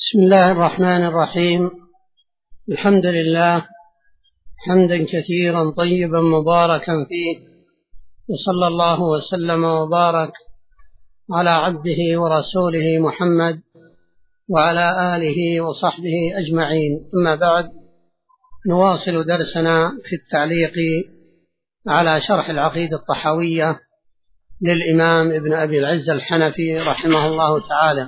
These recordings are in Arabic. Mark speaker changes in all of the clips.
Speaker 1: بسم الله الرحمن الرحيم. الحمد لله حمدا كثيرا طيبا مباركا فيه، وصلى الله وسلم وبارك على عبده ورسوله محمد وعلى آله وصحبه أجمعين. أما بعد، نواصل درسنا في التعليق على شرح العقيدة الطحاوية للإمام ابن أبي العز الحنفي رحمه الله تعالى.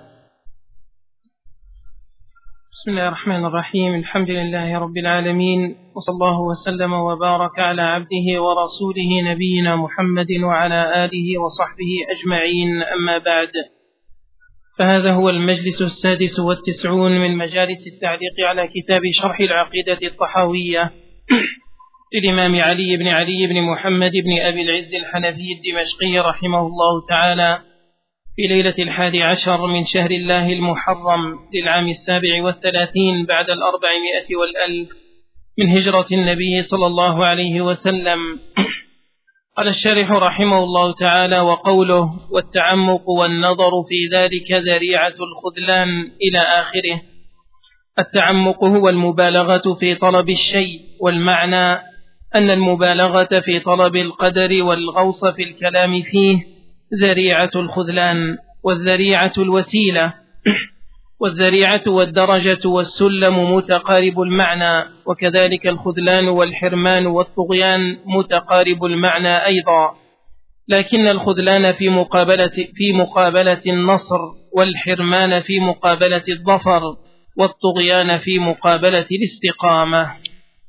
Speaker 2: بسم الله الرحمن الرحيم. الحمد لله رب العالمين، وصلى الله وسلم وبارك على عبده ورسوله نبينا محمد وعلى آله وصحبه أجمعين. أما بعد، فهذا هو المجلس 96 من مجالس التعليق على كتاب شرح العقيدة الطحاوية للإمام علي بن محمد بن أبي العز الحنفي الدمشقي رحمه الله تعالى، في ليلة 11 من شهر الله المحرم للعام 37 بعد 400 والألف من هجرة النبي صلى الله عليه وسلم. قال الشارح رحمه الله تعالى: وقوله والتعمق والنظر في ذلك ذريعة الخذلان إلى آخره. التعمق هو المبالغة في طلب الشيء، والمعنى أن المبالغة في طلب القدر والغوص في الكلام فيه ذريعة الخذلان. والذريعة الوسيلة، والذريعة والدرجة والسلم متقارب المعنى، وكذلك الخذلان والحرمان والطغيان متقارب المعنى أيضا، لكن الخذلان في مقابلة النصر، والحرمان في مقابلة الظفر، والطغيان في مقابلة الاستقامة.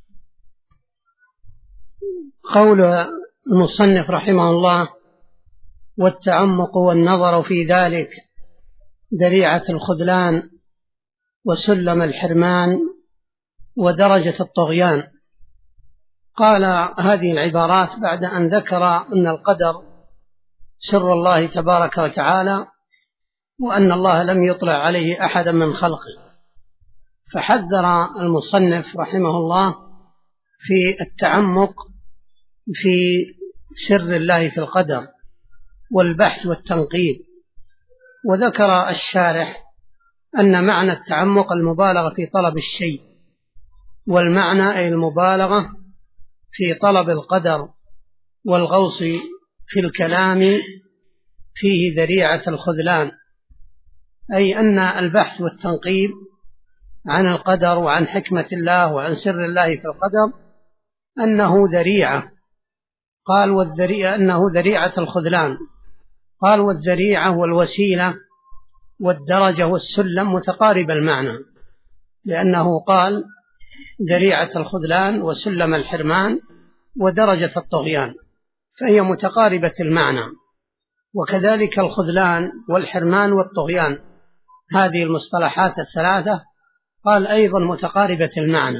Speaker 1: قول المصنف رحمه الله: والتعمق والنظر في ذلك ذريعة الخذلان وسلم الحرمان ودرجة الطغيان. قال هذه العبارات بعد أن ذكر أن القدر سر الله تبارك وتعالى، وأن الله لم يطلع عليه أحدا من خلقه، فحذر المصنف رحمه الله في التعمق في سر الله في القدر والبحث والتنقيب. وذكر الشارح أن معنى التعمق المبالغة في طلب الشيء، والمعنى أي المبالغة في طلب القدر والغوص في الكلام فيه ذريعة الخذلان، أي أن البحث والتنقيب عن القدر وعن حكمة الله وعن سر الله في القدر أنه ذريعة. قال والذريعة أنه ذريعة الخذلان. قال والذريعة والوسيلة والدرجة والسلم متقارب المعنى، لأنه قال ذريعة الخذلان وسلم الحرمان ودرجة الطغيان، فهي متقاربة المعنى. وكذلك الخذلان والحرمان والطغيان، هذه المصطلحات الثلاثة قال أيضا متقاربة المعنى.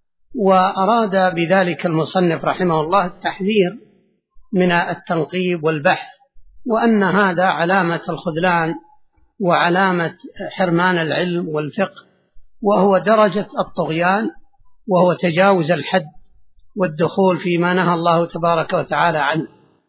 Speaker 1: وأراد بذلك المصنف رحمه الله التحذير من التنقيب والبحث، وأن هذا علامة الخذلان وعلامة حرمان العلم والفقه، وهو درجة الطغيان، وهو تجاوز الحد والدخول فيما نهى الله تبارك وتعالى عنه.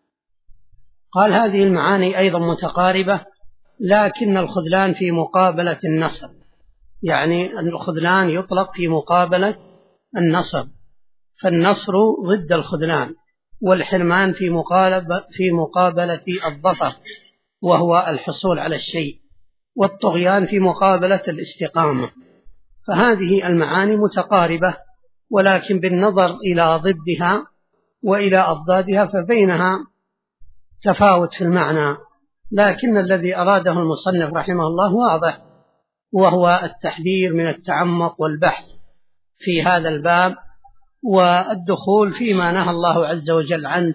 Speaker 1: قال هذه المعاني أيضا متقاربة، لكن الخذلان في مقابلة النصر، يعني الخذلان يطلق في مقابلة النصر، فالنصر ضد الخذلان، والحرمان في مقابلة الظفر وهو الحصول على الشيء، والطغيان في مقابلة الاستقامة. فهذه المعاني متقاربة، ولكن بالنظر إلى ضدها وإلى أضدادها فبينها تفاوت في المعنى، لكن الذي أراده المصنف رحمه الله واضح، وهو التحذير من التعمق والبحث في هذا الباب، والدخول فيما نهى الله عز وجل عنه،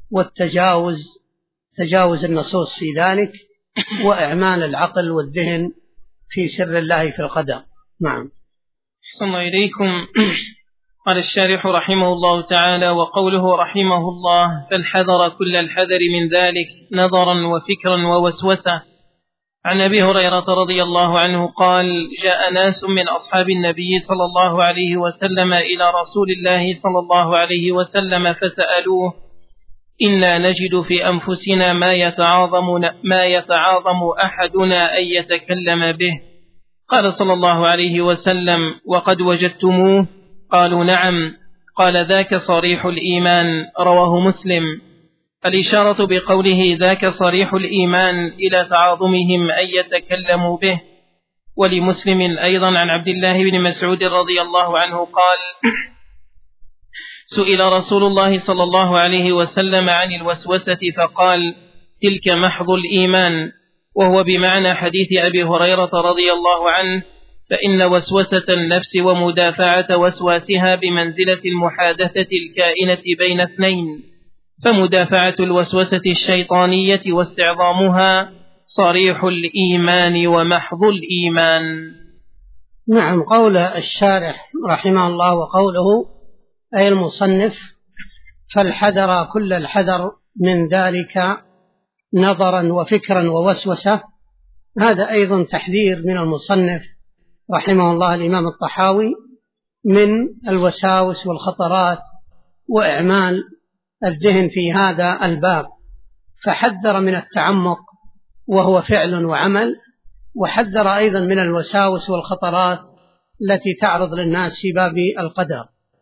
Speaker 1: تجاوز النصوص في ذلك، وإعمال العقل والذهن في سر الله في القدر. نعم.
Speaker 2: أحسن الله إليكم. قال الشارح رحمه الله تعالى: وقوله رحمه الله: فالحذر كل الحذر من ذلك نظرا وفكرا ووسوسة. عن أبي هريرة رضي الله عنه قال: جاء ناس من أصحاب النبي صلى الله عليه وسلم إلى رسول الله صلى الله عليه وسلم فسألوه: إنا نجد في أنفسنا ما يتعاظم أحدنا أن يتكلم به، قال صلى الله عليه وسلم: وقد وجدتموه؟ قالوا: نعم. قال: ذاك صريح الإيمان. رواه مسلم. الإشارة بقوله ذاك صريح الإيمان إلى تعاظمهم أن يتكلموا به. ولمسلم أيضا عن عبد الله بن مسعود رضي الله عنه قال: سئل رسول الله صلى الله عليه وسلم عن الوسوسة فقال: تلك محض الإيمان، وهو بمعنى حديث أبي هريرة رضي الله عنه: فإن وسوسة النفس ومدافعة وسواسها بمنزلة المحادثة الكائنة بين اثنين، فمدافعة الوسوسة الشيطانية واستعظامها صريح الإيمان ومحض الإيمان.
Speaker 1: نعم. قول الشارح رحمه الله وقوله أي المصنف: فالحذر كل الحذر من ذلك نظرا وفكرا ووسوسة، هذا أيضا تحذير من المصنف رحمه الله الإمام الطحاوي من الوساوس والخطرات وإعمال الذهن في هذا الباب، فحذر من التعمق وهو فعل وعمل، وحذر أيضا من الوساوس والخطرات التي تعرض للناس في باب القدر.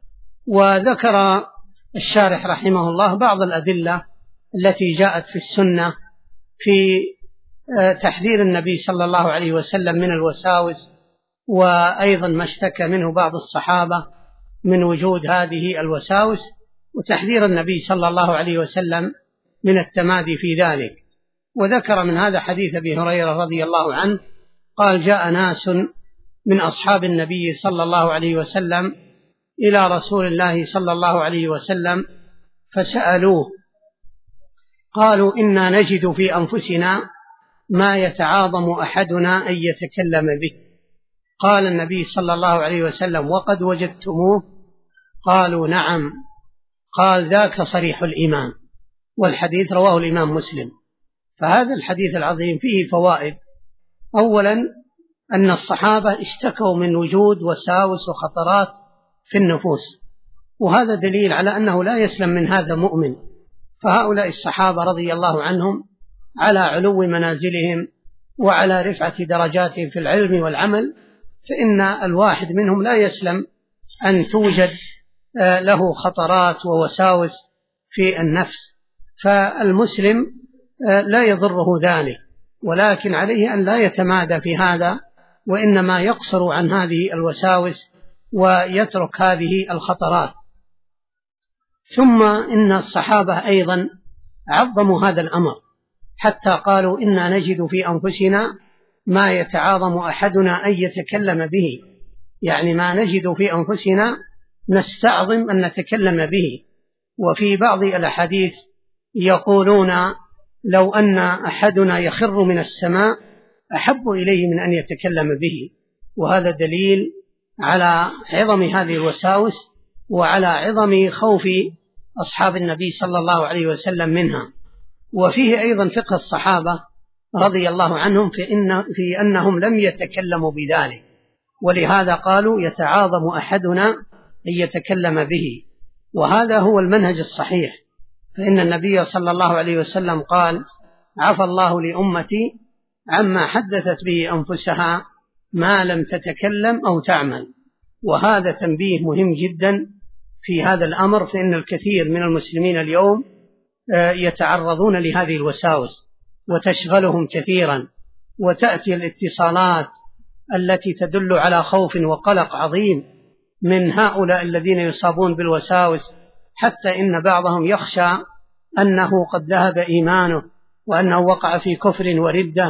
Speaker 1: وذكر الشارح رحمه الله بعض الأدلة التي جاءت في السنة في تحذير النبي صلى الله عليه وسلم من الوساوس، وأيضا ما اشتكى منه بعض الصحابة من وجود هذه الوساوس، وتحذير النبي صلى الله عليه وسلم من التمادي في ذلك. وذكر من هذا حديث أبي هريرة رضي الله عنه قال: جاء ناس من أصحاب النبي صلى الله عليه وسلم إلى رسول الله صلى الله عليه وسلم فسألوه، قالوا: إنا نجد في أنفسنا ما يتعاظم أحدنا أن يتكلم به. قال النبي صلى الله عليه وسلم: وقد وجدتموه؟ قالوا: نعم. قال: ذاك صريح الإيمان. والحديث رواه الإمام مسلم. فهذا الحديث العظيم فيه فوائد. أولا، أن الصحابة اشتكوا من وجود وساوس وخطرات في النفوس، وهذا دليل على أنه لا يسلم من هذا مؤمن. فهؤلاء الصحابة رضي الله عنهم على علو منازلهم وعلى رفعة درجاتهم في العلم والعمل، فإن الواحد منهم لا يسلم أن توجد له خطرات ووساوس في النفس. فالمسلم لا يضره ذلك، ولكن عليه أن لا يتمادى في هذا، وإنما يقصر عن هذه الوساوس ويترك هذه الخطرات. ثم إن الصحابة أيضا عظموا هذا الأمر حتى قالوا: إنا نجد في أنفسنا ما يتعاظم أحدنا أن يتكلم به، يعني ما نجد في أنفسنا نستعظم أن نتكلم به. وفي بعض الأحاديث يقولون: لو أن أحدنا يخر من السماء أحب إليه من أن يتكلم به. وهذا دليل على عظم هذه الوساوس وعلى عظم خوف أصحاب النبي صلى الله عليه وسلم منها. وفيه أيضا فقه الصحابة رضي الله عنهم في أنهم لم يتكلموا بذلك، ولهذا قالوا: يتعاظم أحدنا أن يتكلم به. وهذا هو المنهج الصحيح، فإن النبي صلى الله عليه وسلم قال: عفى الله لأمتي عما حدثت به أنفسها ما لم تتكلم أو تعمل. وهذا تنبيه مهم جدا في هذا الأمر، فإن الكثير من المسلمين اليوم يتعرضون لهذه الوساوس وتشغلهم كثيرا، وتأتي الاتصالات التي تدل على خوف وقلق عظيم من هؤلاء الذين يصابون بالوساوس، حتى إن بعضهم يخشى أنه قد ذهب إيمانه وأنه وقع في كفر وردة.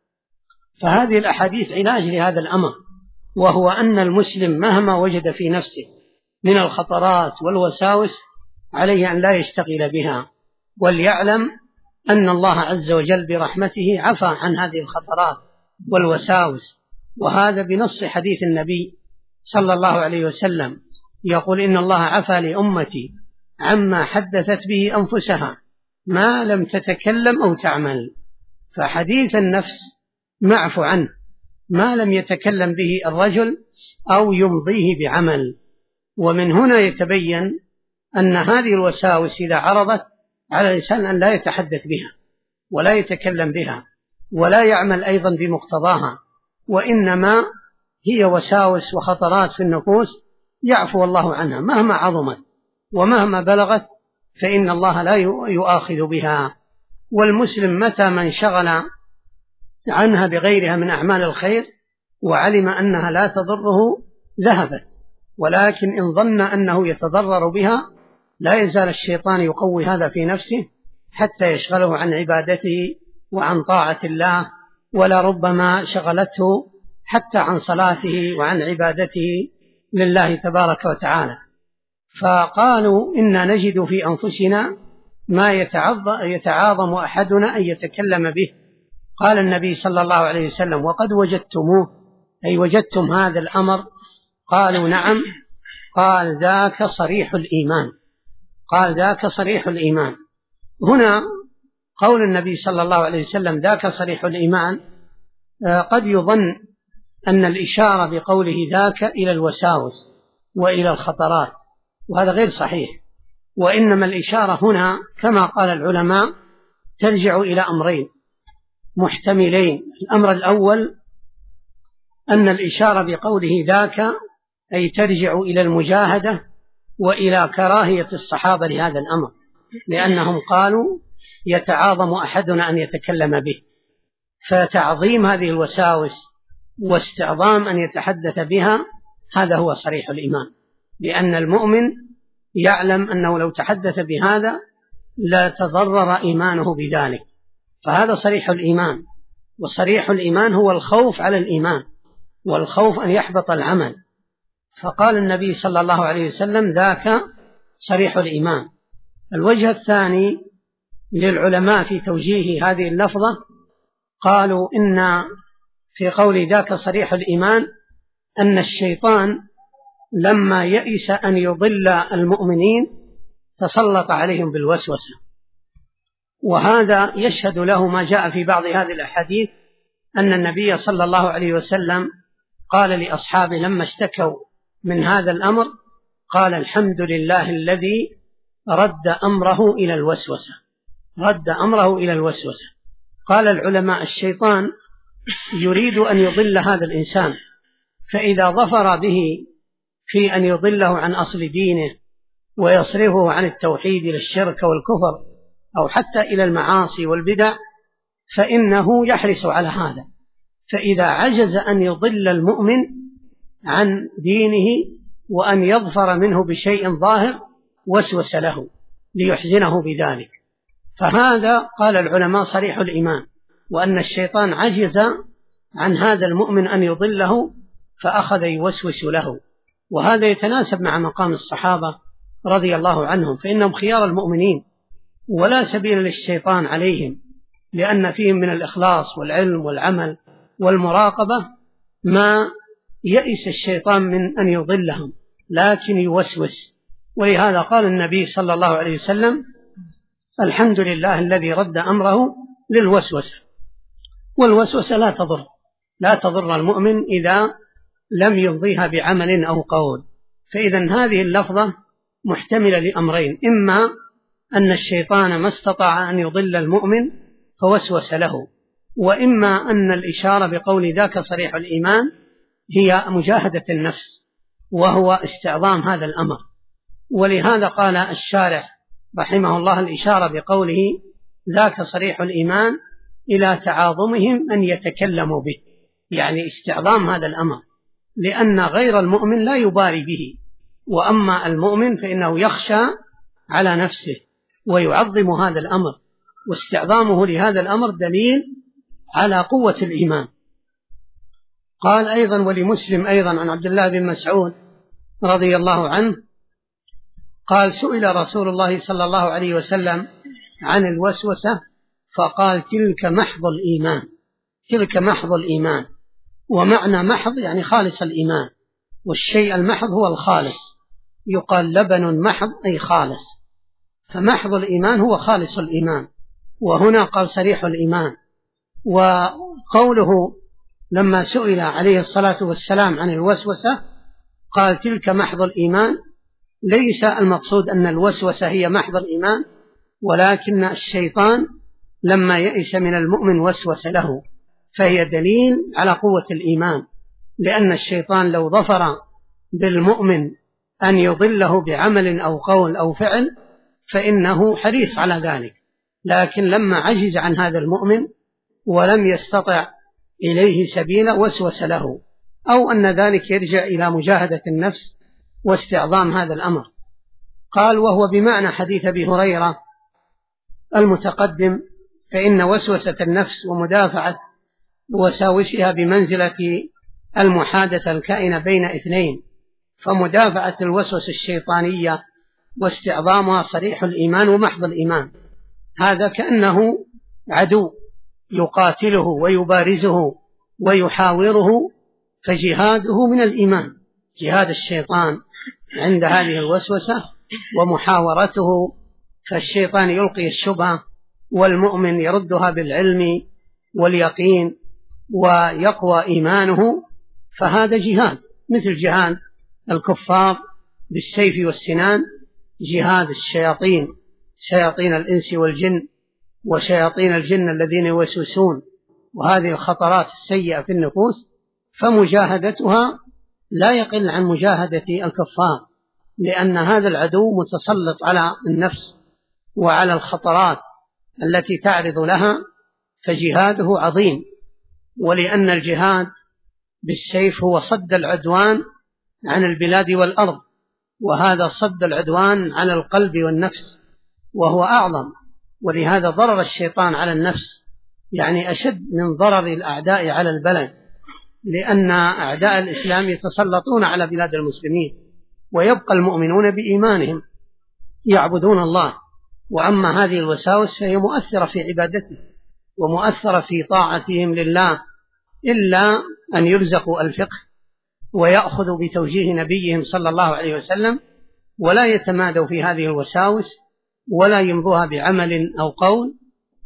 Speaker 1: فهذه الأحاديث علاج لهذا الأمر، وهو أن المسلم مهما وجد في نفسه من الخطرات والوساوس عليه أن لا يشتغل بها، وليعلم أن الله عز وجل برحمته عفى عن هذه الخطرات والوساوس. وهذا بنص حديث النبي صلى الله عليه وسلم يقول: إن الله عفى لأمتي عما حدثت به أنفسها ما لم تتكلم أو تعمل. فحديث النفس معفو عنه ما لم يتكلم به الرجل أو يمضيه بعمل. ومن هنا يتبين أن هذه الوساوس إذا عرضت على الإنسان أن لا يتحدث بها ولا يتكلم بها ولا يعمل أيضا بمقتضاها، وإنما هي وساوس وخطرات في النفوس يعفو الله عنها مهما عظمت ومهما بلغت، فإن الله لا يؤاخذ بها. والمسلم متى ما انشغل عنها بغيرها من أعمال الخير وعلم أنها لا تضره ذهبت، ولكن إن ظن أنه يتضرر بها لا يزال الشيطان يقوي هذا في نفسه حتى يشغله عن عبادته وعن طاعة الله، ولا ربما شغلته حتى عن صلاته وعن عبادته لله تبارك وتعالى. فقالوا إنا نجد في أنفسنا ما يتعاظم أحدنا أن يتكلم به. قال النبي صلى الله عليه وسلم: وقد وجدتموه، أي وجدتم هذا الأمر؟ قالوا: نعم. قال: ذاك صريح الإيمان. قال: ذاك صريح الإيمان. هنا قول النبي صلى الله عليه وسلم ذاك صريح الإيمان قد يظن أن الإشارة بقوله ذاك إلى الوساوس وإلى الخطرات، وهذا غير صحيح، وإنما الإشارة هنا كما قال العلماء ترجع إلى أمرين محتملين. الأمر الأول أن الإشارة بقوله ذاك أي ترجع إلى المجاهدة وإلى كراهية الصحابة لهذا الأمر، لأنهم قالوا يتعاظم أحدنا أن يتكلم به، فتعظيم هذه الوساوس واستعظام أن يتحدث بها هذا هو صريح الإيمان، لأن المؤمن يعلم أنه لو تحدث بهذا لا تضرر إيمانه بذلك، فهذا صريح الإيمان. وصريح الإيمان هو الخوف على الإيمان، والخوف أن يحبط العمل. فقال النبي صلى الله عليه وسلم ذاك صريح الإيمان. الوجه الثاني للعلماء في توجيه هذه اللفظة قالوا إن في قول ذاك صريح الإيمان أن الشيطان لما يئس أن يضل المؤمنين تسلط عليهم بالوسوسة، وهذا يشهد له ما جاء في بعض هذه الأحاديث أن النبي صلى الله عليه وسلم قال لأصحابه لما اشتكوا من هذا الأمر قال: الحمد لله الذي رد أمره إلى الوسوسة. رد أمره إلى الوسوسة. قال العلماء: الشيطان يريد أن يضل هذا الإنسان، فإذا ظفر به في أن يضله عن أصل دينه ويصرفه عن التوحيد إلى الشرك والكفر أو حتى إلى المعاصي والبدع فإنه يحرص على هذا. فإذا عجز أن يضل المؤمن عن دينه وأن يظفر منه بشيء ظاهر وسوس له ليحزنه بذلك. فهذا قال العلماء صريح الإيمان، وأن الشيطان عجز عن هذا المؤمن أن يضله فأخذ يوسوس له، وهذا يتناسب مع مقام الصحابة رضي الله عنهم، فإنهم خيار المؤمنين ولا سبيل للشيطان عليهم، لأن فيهم من الإخلاص والعلم والعمل والمراقبة ما يئس الشيطان من أن يضلهم، لكن يوسوس. ولهذا قال النبي صلى الله عليه وسلم: الحمد لله الذي رد أمره للوسوسة. والوسوسة لا تضر المؤمن إذا لم يمضيها بعمل أو قول. فإذا هذه اللفظة محتملة لأمرين: إما أن الشيطان ما استطاع أن يضل المؤمن فوسوس له، وإما أن الإشارة بقول ذاك صريح الإيمان هي مجاهدة النفس وهو استعظام هذا الأمر. ولهذا قال الشارح رحمه الله الإشارة بقوله ذاك صريح الإيمان إلى تعاظمهم أن يتكلموا به، يعني استعظام هذا الأمر، لأن غير المؤمن لا يباري به، وأما المؤمن فإنه يخشى على نفسه ويعظم هذا الأمر، واستعظامه لهذا الأمر دليل على قوة الإيمان. قال أيضا ولمسلم أيضا عن عبد الله بن مسعود رضي الله عنه قال: سئل رسول الله صلى الله عليه وسلم عن الوسوسة فقال: تلك محض الإيمان. تلك محض الإيمان. ومعنى محض يعني خالص الإيمان، والشيء المحض هو الخالص، يقال لبن محض أي خالص، فمحض الإيمان هو خالص الإيمان. وهنا قال صريح الإيمان. وقوله لما سئل عليه الصلاة والسلام عن الوسوسة قال: تلك محض الإيمان، ليس المقصود أن الوسوسة هي محض الإيمان، ولكن الشيطان لما يئس من المؤمن وسوس له، فهي دليل على قوة الإيمان، لأن الشيطان لو ظفر بالمؤمن أن يضله بعمل أو قول أو فعل فإنه حريص على ذلك، لكن لما عجز عن هذا المؤمن ولم يستطع إليه سبيلا وسوس له، أو أن ذلك يرجع إلى مجاهدة النفس واستعظام هذا الأمر. قال: وهو بمعنى حديث أبي هريرة المتقدم، فإن وسوسة النفس ومدافعة وساوسها بمنزلة المحادثة الكائنة بين اثنين، فمدافعة الوسوسة الشيطانية واستعظامها صريح الإيمان ومحض الإيمان، هذا كأنه عدو يقاتله ويبارزه ويحاوره، فجهاده من الإيمان، جهاد الشيطان عند هذه الوسوسة ومحاورته، فالشيطان يلقي الشبهة والمؤمن يردها بالعلم واليقين ويقوى إيمانه، فهذا جهاد مثل جهاد الكفار بالسيف والسنان، جهاد الشياطين، شياطين الإنس والجن وشياطين الجن الذين يوسوسون، وهذه الخطرات السيئة في النفوس، فمجاهدتها لا يقل عن مجاهدة الكفار، لأن هذا العدو متسلط على النفس وعلى الخطرات التي تعرض لها، فجهاده عظيم. ولأن الجهاد بالسيف هو صد العدوان عن البلاد والأرض، وهذا صد العدوان على القلب والنفس وهو أعظم، ولهذا ضرر الشيطان على النفس يعني أشد من ضرر الأعداء على البلد، لأن أعداء الإسلام يتسلطون على بلاد المسلمين ويبقى المؤمنون بإيمانهم يعبدون الله، وأما هذه الوساوس فهي مؤثرة في عبادته ومؤثرة في طاعتهم لله، إلا أن يرزقوا الفقه ويأخذوا بتوجيه نبيهم صلى الله عليه وسلم، ولا يتمادوا في هذه الوساوس ولا يمضوها بعمل أو قول،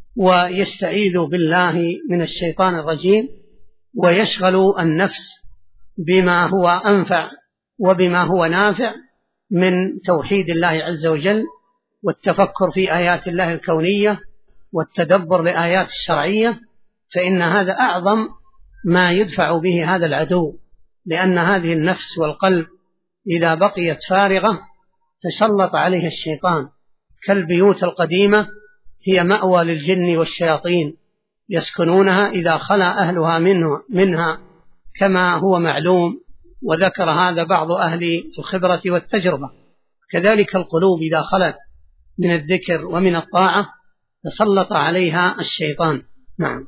Speaker 1: ويستعيذوا بالله من الشيطان الرجيم، ويشغلوا النفس بما هو أنفع وبما هو نافع من توحيد الله عز وجل والتفكر في آيات الله الكونية والتدبر لآيات الشرعية، فإن هذا أعظم ما يدفع به هذا العدو، لأن هذه النفس والقلب إذا بقيت فارغة تسلط عليها الشيطان، كالبيوت القديمة هي مأوى للجن والشياطين يسكنونها إذا خلا أهلها منها كما هو معلوم، وذكر هذا بعض أهل الخبرة والتجربة. كذلك القلوب إذا خلت من الذكر ومن الطاعة تسلط عليها الشيطان. نعم.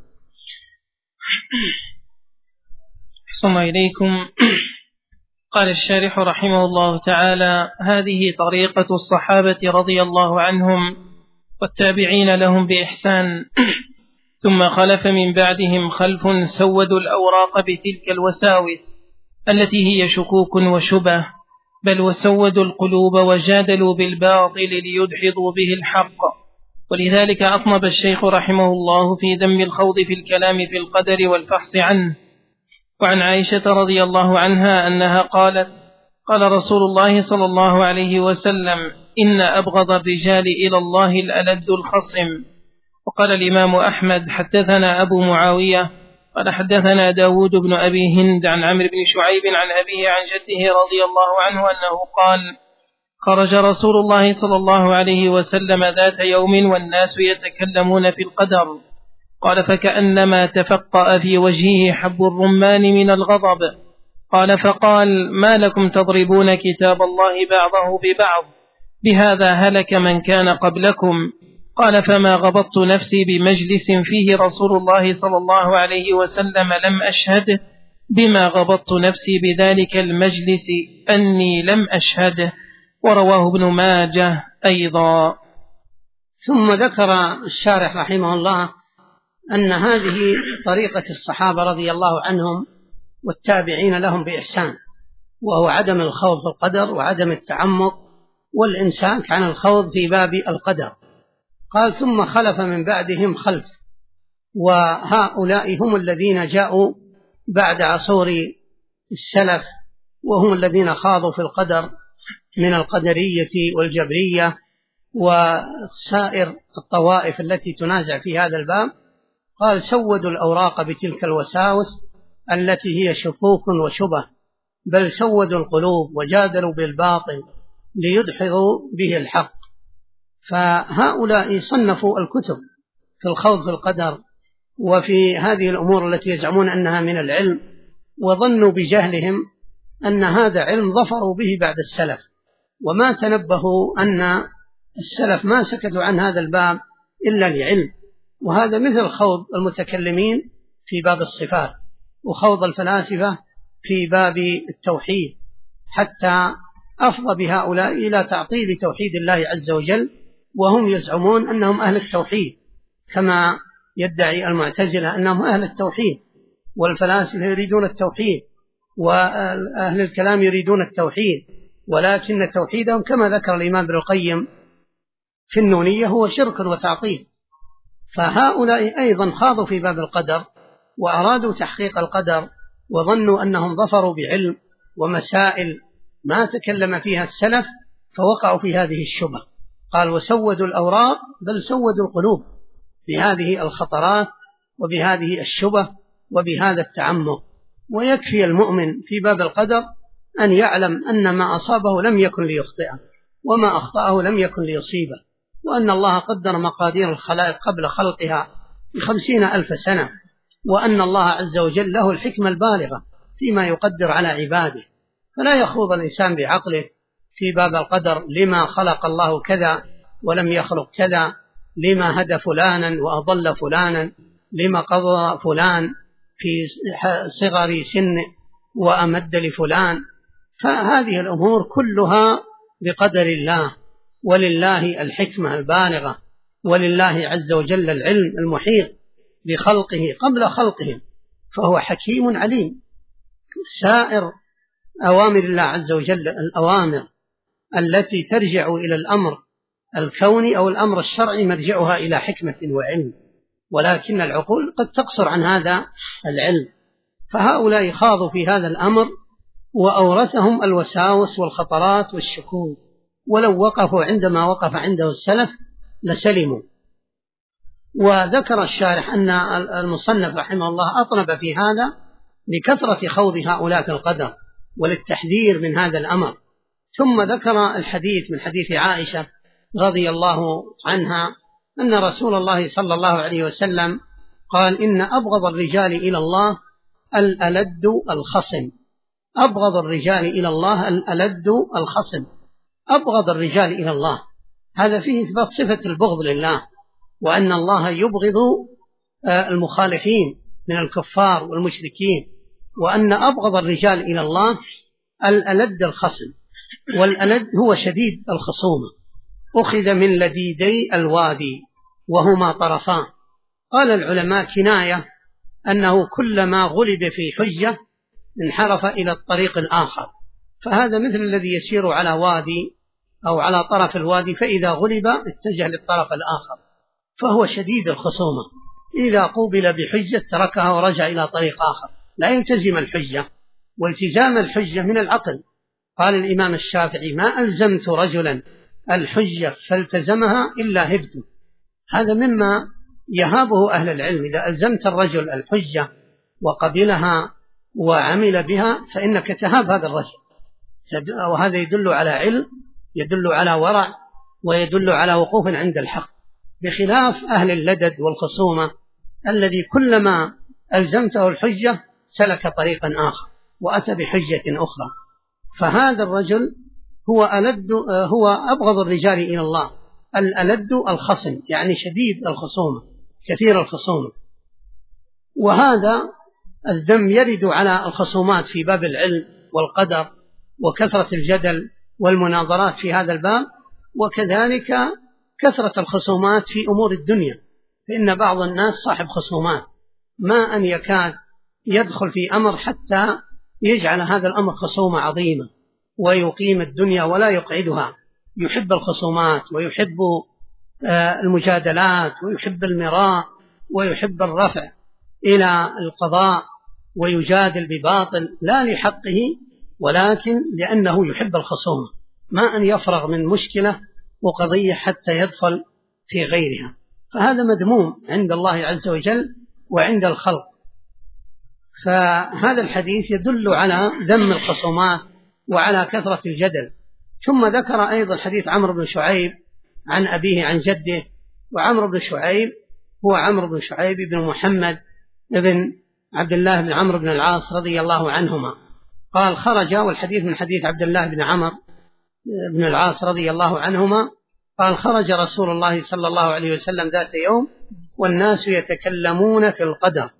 Speaker 2: أحسن إليكم. قال الشارح رحمه الله تعالى: هذه طريقة الصحابة رضي الله عنهم والتابعين لهم بإحسان، ثم خلف من بعدهم خلف سودوا الأوراق بتلك الوساوس التي هي شكوك وشبه، بل وسودوا القلوب وجادلوا بالباطل ليدحضوا به الحق. ولذلك أطنب الشيخ رحمه الله في ذم الخوض في الكلام في القدر والفحص عنه. وعن عائشة رضي الله عنها أنها قالت: قال رسول الله صلى الله عليه وسلم: إن أبغض الرجال إلى الله الألد الخصم. وقال الإمام أحمد: حدثنا أبو معاوية قال حدثنا داود بن أبي هند عن عمرو بن شعيب عن أبيه عن جده رضي الله عنه أنه قال: خرج رسول الله صلى الله عليه وسلم ذات يوم والناس يتكلمون في القدر، قال: فكأنما تفقأ في وجهه حب الرمان من الغضب. قال: فقال: ما لكم تضربون كتاب الله بعضه ببعض، بهذا هلك من كان قبلكم. قال: فما غبطت نفسي بمجلس فيه رسول الله صلى الله عليه وسلم لم أشهده، بما غبطت نفسي بذلك المجلس أني لم أشهده. ورواه ابن ماجه أيضا.
Speaker 1: ثم ذكر الشارح رحمه الله أن هذه طريقة الصحابة رضي الله عنهم والتابعين لهم بإحسان، وهو عدم الخوض في القدر وعدم التعمق والإمساك عن الخوض في باب القدر. قال: ثم خلف من بعدهم خلف، وهؤلاء هم الذين جاءوا بعد عصور السلف، وهم الذين خاضوا في القدر من القدرية والجبرية وسائر الطوائف التي تنازع في هذا الباب. قال: سودوا الأوراق بتلك الوساوس التي هي شكوك وشبه، بل سودوا القلوب وجادلوا بالباطل ليدحضوا به الحق. فهؤلاء صنفوا الكتب في الخوض في القدر وفي هذه الأمور التي يزعمون أنها من العلم، وظنوا بجهلهم أن هذا علم ظفروا به بعد السلف، وما تنبهوا أن السلف ما سكتوا عن هذا الباب إلا لعلم. وهذا مثل خوض المتكلمين في باب الصفات وخوض الفلاسفة في باب التوحيد، حتى أفضى بهؤلاء إلى تعطيل توحيد الله عز وجل، وهم يزعمون أنهم أهل التوحيد كما يدعي المعتزلة أنهم أهل التوحيد، والفلاسفة يريدون التوحيد، وأهل الكلام يريدون التوحيد، ولكن توحيدهم كما ذكر الإمام ابن القيم في النونية هو شرك وتعطيل. فهؤلاء أيضا خاضوا في باب القدر وأرادوا تحقيق القدر، وظنوا أنهم ظفروا بعلم ومسائل ما تكلم فيها السلف، فوقعوا في هذه الشبه. قال وسودوا الأوراق، بل سودوا القلوب بهذه الخطرات وبهذه الشبه وبهذا التعمق. ويكفي المؤمن في باب القدر أن يعلم أن ما أصابه لم يكن ليخطئه، وما أخطأه لم يكن ليصيبه، وأن الله قدر مقادير الخلائق قبل خلقها ب50,000 سنة، وأن الله عز وجل له الحكمة البالغة فيما يقدر على عباده. فلا يخوض الإنسان بعقله في باب القدر، لما خلق الله كذا ولم يخلق كذا، لما هدى فلانا وأضل فلانا، لما قضى فلان في صغر سن وأمد لفلان. فهذه الأمور كلها بقدر الله، ولله الحكمة البالغة، ولله عز وجل العلم المحيط بخلقه قبل خلقهم، فهو حكيم عليم. سائر أوامر الله عز وجل، الأوامر التي ترجع إلى الأمر الكوني أو الأمر الشرعي، مرجعها إلى حكمة وعلم، ولكن العقول قد تقصر عن هذا العلم. فهؤلاء خاضوا في هذا الأمر وأورثهم الوساوس والخطرات والشكوك، ولو وقفوا عندما وقف عنده السلف لسلموا. وذكر الشارح أن المصنف رحمه الله أطنب في هذا لكثرة خوض هؤلاء في القدر وللتحذير من هذا الأمر. ثم ذكر الحديث من حديث عائشة رضي الله عنها أن رسول الله صلى الله عليه وسلم قال إن أبغض الرجال إلى الله الألد الخصم. أبغض الرجال إلى الله الألد الخصم. أبغض الرجال إلى الله، هذا فيه إثبات صفة البغض لله، وأن الله يبغض المخالفين من الكفار والمشركين، وأن أبغض الرجال إلى الله الألد الخصم. والألد هو شديد الخصومة، أخذ من لديدي الوادي وهما طرفان. قال العلماء كناية أنه كلما غلب في حجة انحرف إلى الطريق الآخر، فهذا مثل الذي يسير على وادي أو على طرف الوادي، فإذا غلب اتجه للطرف الآخر، فهو شديد الخصومة. إذا قوبل بحجة تركها ورجع إلى طريق آخر، لا يلتزم الحجة، والتزام الحجة من العقل. قال الإمام الشافعي ما ألزمت رجلا الحجة فالتزمها إلا هبته. هذا مما يهابه أهل العلم، إذا ألزمت الرجل الحجة وقبلها وعمل بها فإنك تهاب هذا الرجل، وهذا يدل على علم، يدل على ورع، ويدل على وقوف عند الحق، بخلاف أهل اللدد والخصومة الذي كلما ألزمته الحجة سلك طريقا آخر وأتى بحجة أخرى. فهذا الرجل هو أبغض الرجال إلى الله الألد الخصم، يعني شديد الخصومة، كثير الخصومة. وهذا الذم يرد على الخصومات في باب العلم والقدر وكثرة الجدل والمناظرات في هذا الباب، وكذلك كثرة الخصومات في أمور الدنيا، فإن بعض الناس صاحب خصومات ما أن يكاد يدخل في أمر حتى يجعل هذا الأمر خصومة عظيمة ويقيم الدنيا ولا يقعدها. يحب الخصومات ويحب المجادلات ويحب المراء ويحب الرفع إلى القضاء ويجادل بباطل لا لحقه ولكن لأنه يحب الخصومة، ما أن يفرغ من مشكلة وقضية حتى يدخل في غيرها. فهذا مذموم عند الله عز وجل وعند الخلق. فهذا الحديث يدل على ذم الخصومات وعلى كثرة الجدل. ثم ذكر أيضا حديث عمرو بن شعيب عن أبيه عن جده، وعمرو بن شعيب هو عمرو بن شعيب بن محمد بن عبد الله بن عمرو بن العاص رضي الله عنهما قال خرج، والحديث من حديث عبد الله بن عمرو بن العاص رضي الله عنهما قال خرج رسول الله صلى الله عليه وسلم ذات يوم والناس يتكلمون في القدر،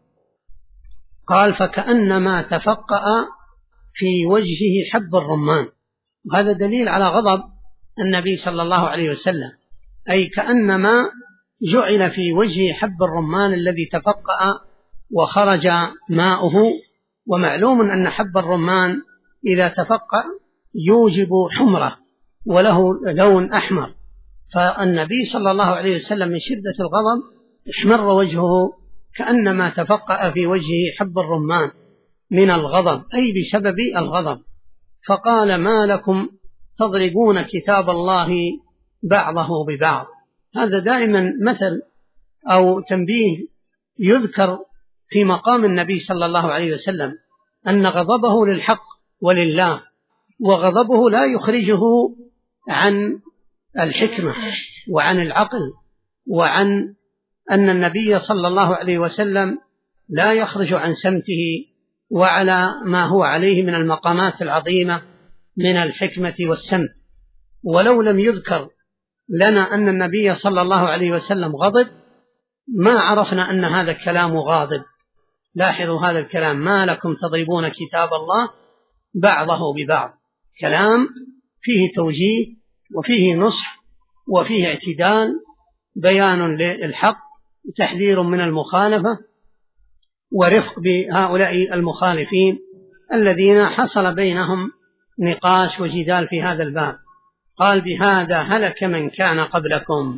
Speaker 1: قال فكأنما تفقأ في وجهه حب الرمان، وهذا دليل على غضب النبي صلى الله عليه وسلم، أي كأنما جعل في وجهه حب الرمان الذي تفقأ وخرج ماؤه. ومعلوم أن حب الرمان إذا تفقأ يوجب حمرة وله لون أحمر، فالنبي صلى الله عليه وسلم من شدة الغضب احمر وجهه كأنما تفقأ في وجهه حب الرمان من الغضب، أي بسبب الغضب. فقال ما لكم تضربون كتاب الله بعضه ببعض. هذا دائما مثل أو تنبيه يذكر في مقام النبي صلى الله عليه وسلم، أن غضبه للحق ولله، وغضبه لا يخرجه عن الحكمة وعن العقل، وعن أن النبي صلى الله عليه وسلم لا يخرج عن سمته وعلى ما هو عليه من المقامات العظيمة من الحكمة والسمت. ولو لم يذكر لنا أن النبي صلى الله عليه وسلم غضب ما عرفنا أن هذا الكلام غاضب. لاحظوا هذا الكلام، ما لكم تضربون كتاب الله بعضه ببعض، كلام فيه توجيه وفيه نصح وفيه اعتدال، بيان للحق وتحذير من المخالفة ورفق بهؤلاء المخالفين الذين حصل بينهم نقاش وجدال في هذا الباب. قال بهذا هلك من كان قبلكم.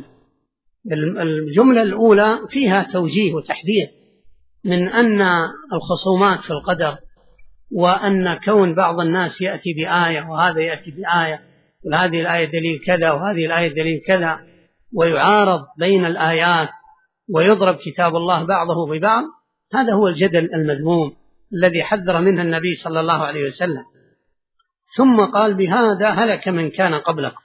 Speaker 1: الجملة الأولى فيها توجيه وتحذير من أن الخصومات في القدر، وأن كون بعض الناس يأتي بآية وهذا يأتي بآية، وهذه الآية دليل كذا وهذه الآية دليل كذا، ويعارض بين الآيات ويضرب كتاب الله بعضه ببعض، هذا هو الجدل المذموم الذي حذر منه النبي صلى الله عليه وسلم. ثم قال بهذا هلك من كان قبلكم،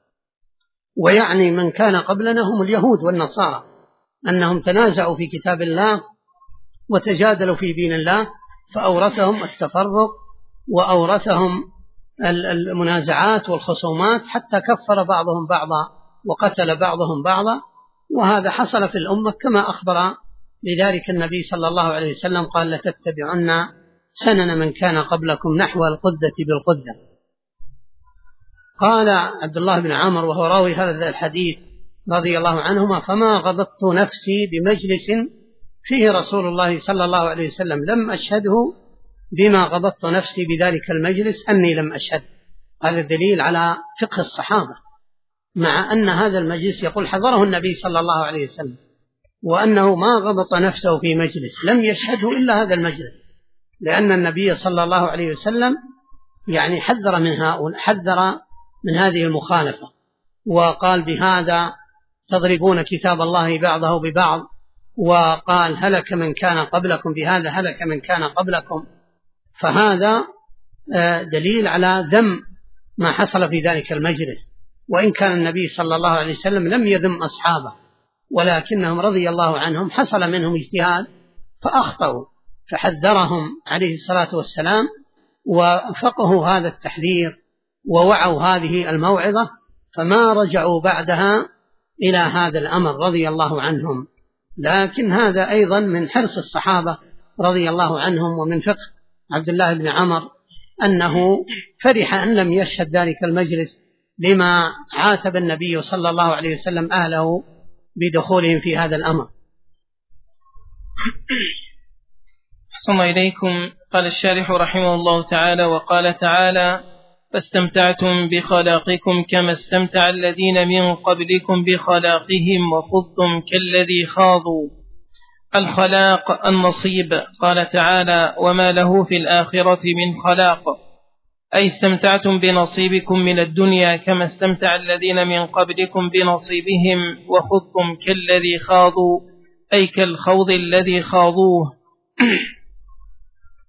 Speaker 1: ويعني من كان قبلنا هم اليهود والنصارى، أنهم تنازعوا في كتاب الله وتجادلوا في دين الله فأورثهم التفرق وأورثهم المنازعات والخصومات حتى كفر بعضهم بعضا وقتل بعضهم بعضا. وهذا حصل في الأمة كما أخبر بذلك النبي صلى الله عليه وسلم، قال لتتبعن سنن من كان قبلكم نحو القذة بالقذة. قال عبد الله بن عمرو وهو راوي هذا الحديث رضي الله عنهما فما غضبت نفسي بمجلس فيه رسول الله صلى الله عليه وسلم لم أشهده بما غضبت نفسي بذلك المجلس أني لم أشهد. هذا الدليل على فقه الصحابة، مع أن هذا المجلس يقول حضره النبي صلى الله عليه وسلم، وأنه ما غضب نفسه في مجلس لم يشهده إلا هذا المجلس، لأن النبي صلى الله عليه وسلم يعني حذر من هذه المخالفة، وقال بهذا تضربون كتاب الله بعضه ببعض، وقال هلك من كان قبلكم، بهذا هلك من كان قبلكم. فهذا دليل على ذم ما حصل في ذلك المجلس، وإن كان النبي صلى الله عليه وسلم لم يذم أصحابه، ولكنهم رضي الله عنهم حصل منهم اجتهاد فأخطأوا، فحذرهم عليه الصلاة والسلام وفقهوا هذا التحذير ووعوا هذه الموعظة، فما رجعوا بعدها إلى هذا الأمر رضي الله عنهم. لكن هذا أيضا من حرص الصحابة رضي الله عنهم ومن فقه عبد الله بن عمر أنه فرح أن لم يشهد ذلك المجلس لما عاتب النبي صلى الله عليه وسلم أهله بدخولهم في هذا الأمر.
Speaker 2: أحسن إليكم. قال الشارح رحمه الله تعالى وقال تعالى فاستمتعتم بخلاقكم كما استمتع الذين من قبلكم بخلاقهم وخضتم كالذي خاضوا. الخلاق النصيب. قال تعالى وما له في الآخرة من خلاق، أي استمتعتم بنصيبكم من الدنيا كما استمتع الذين من قبلكم بنصيبهم، وخضتم كالذي خاضوا، أي كالخوض الذي خاضوه.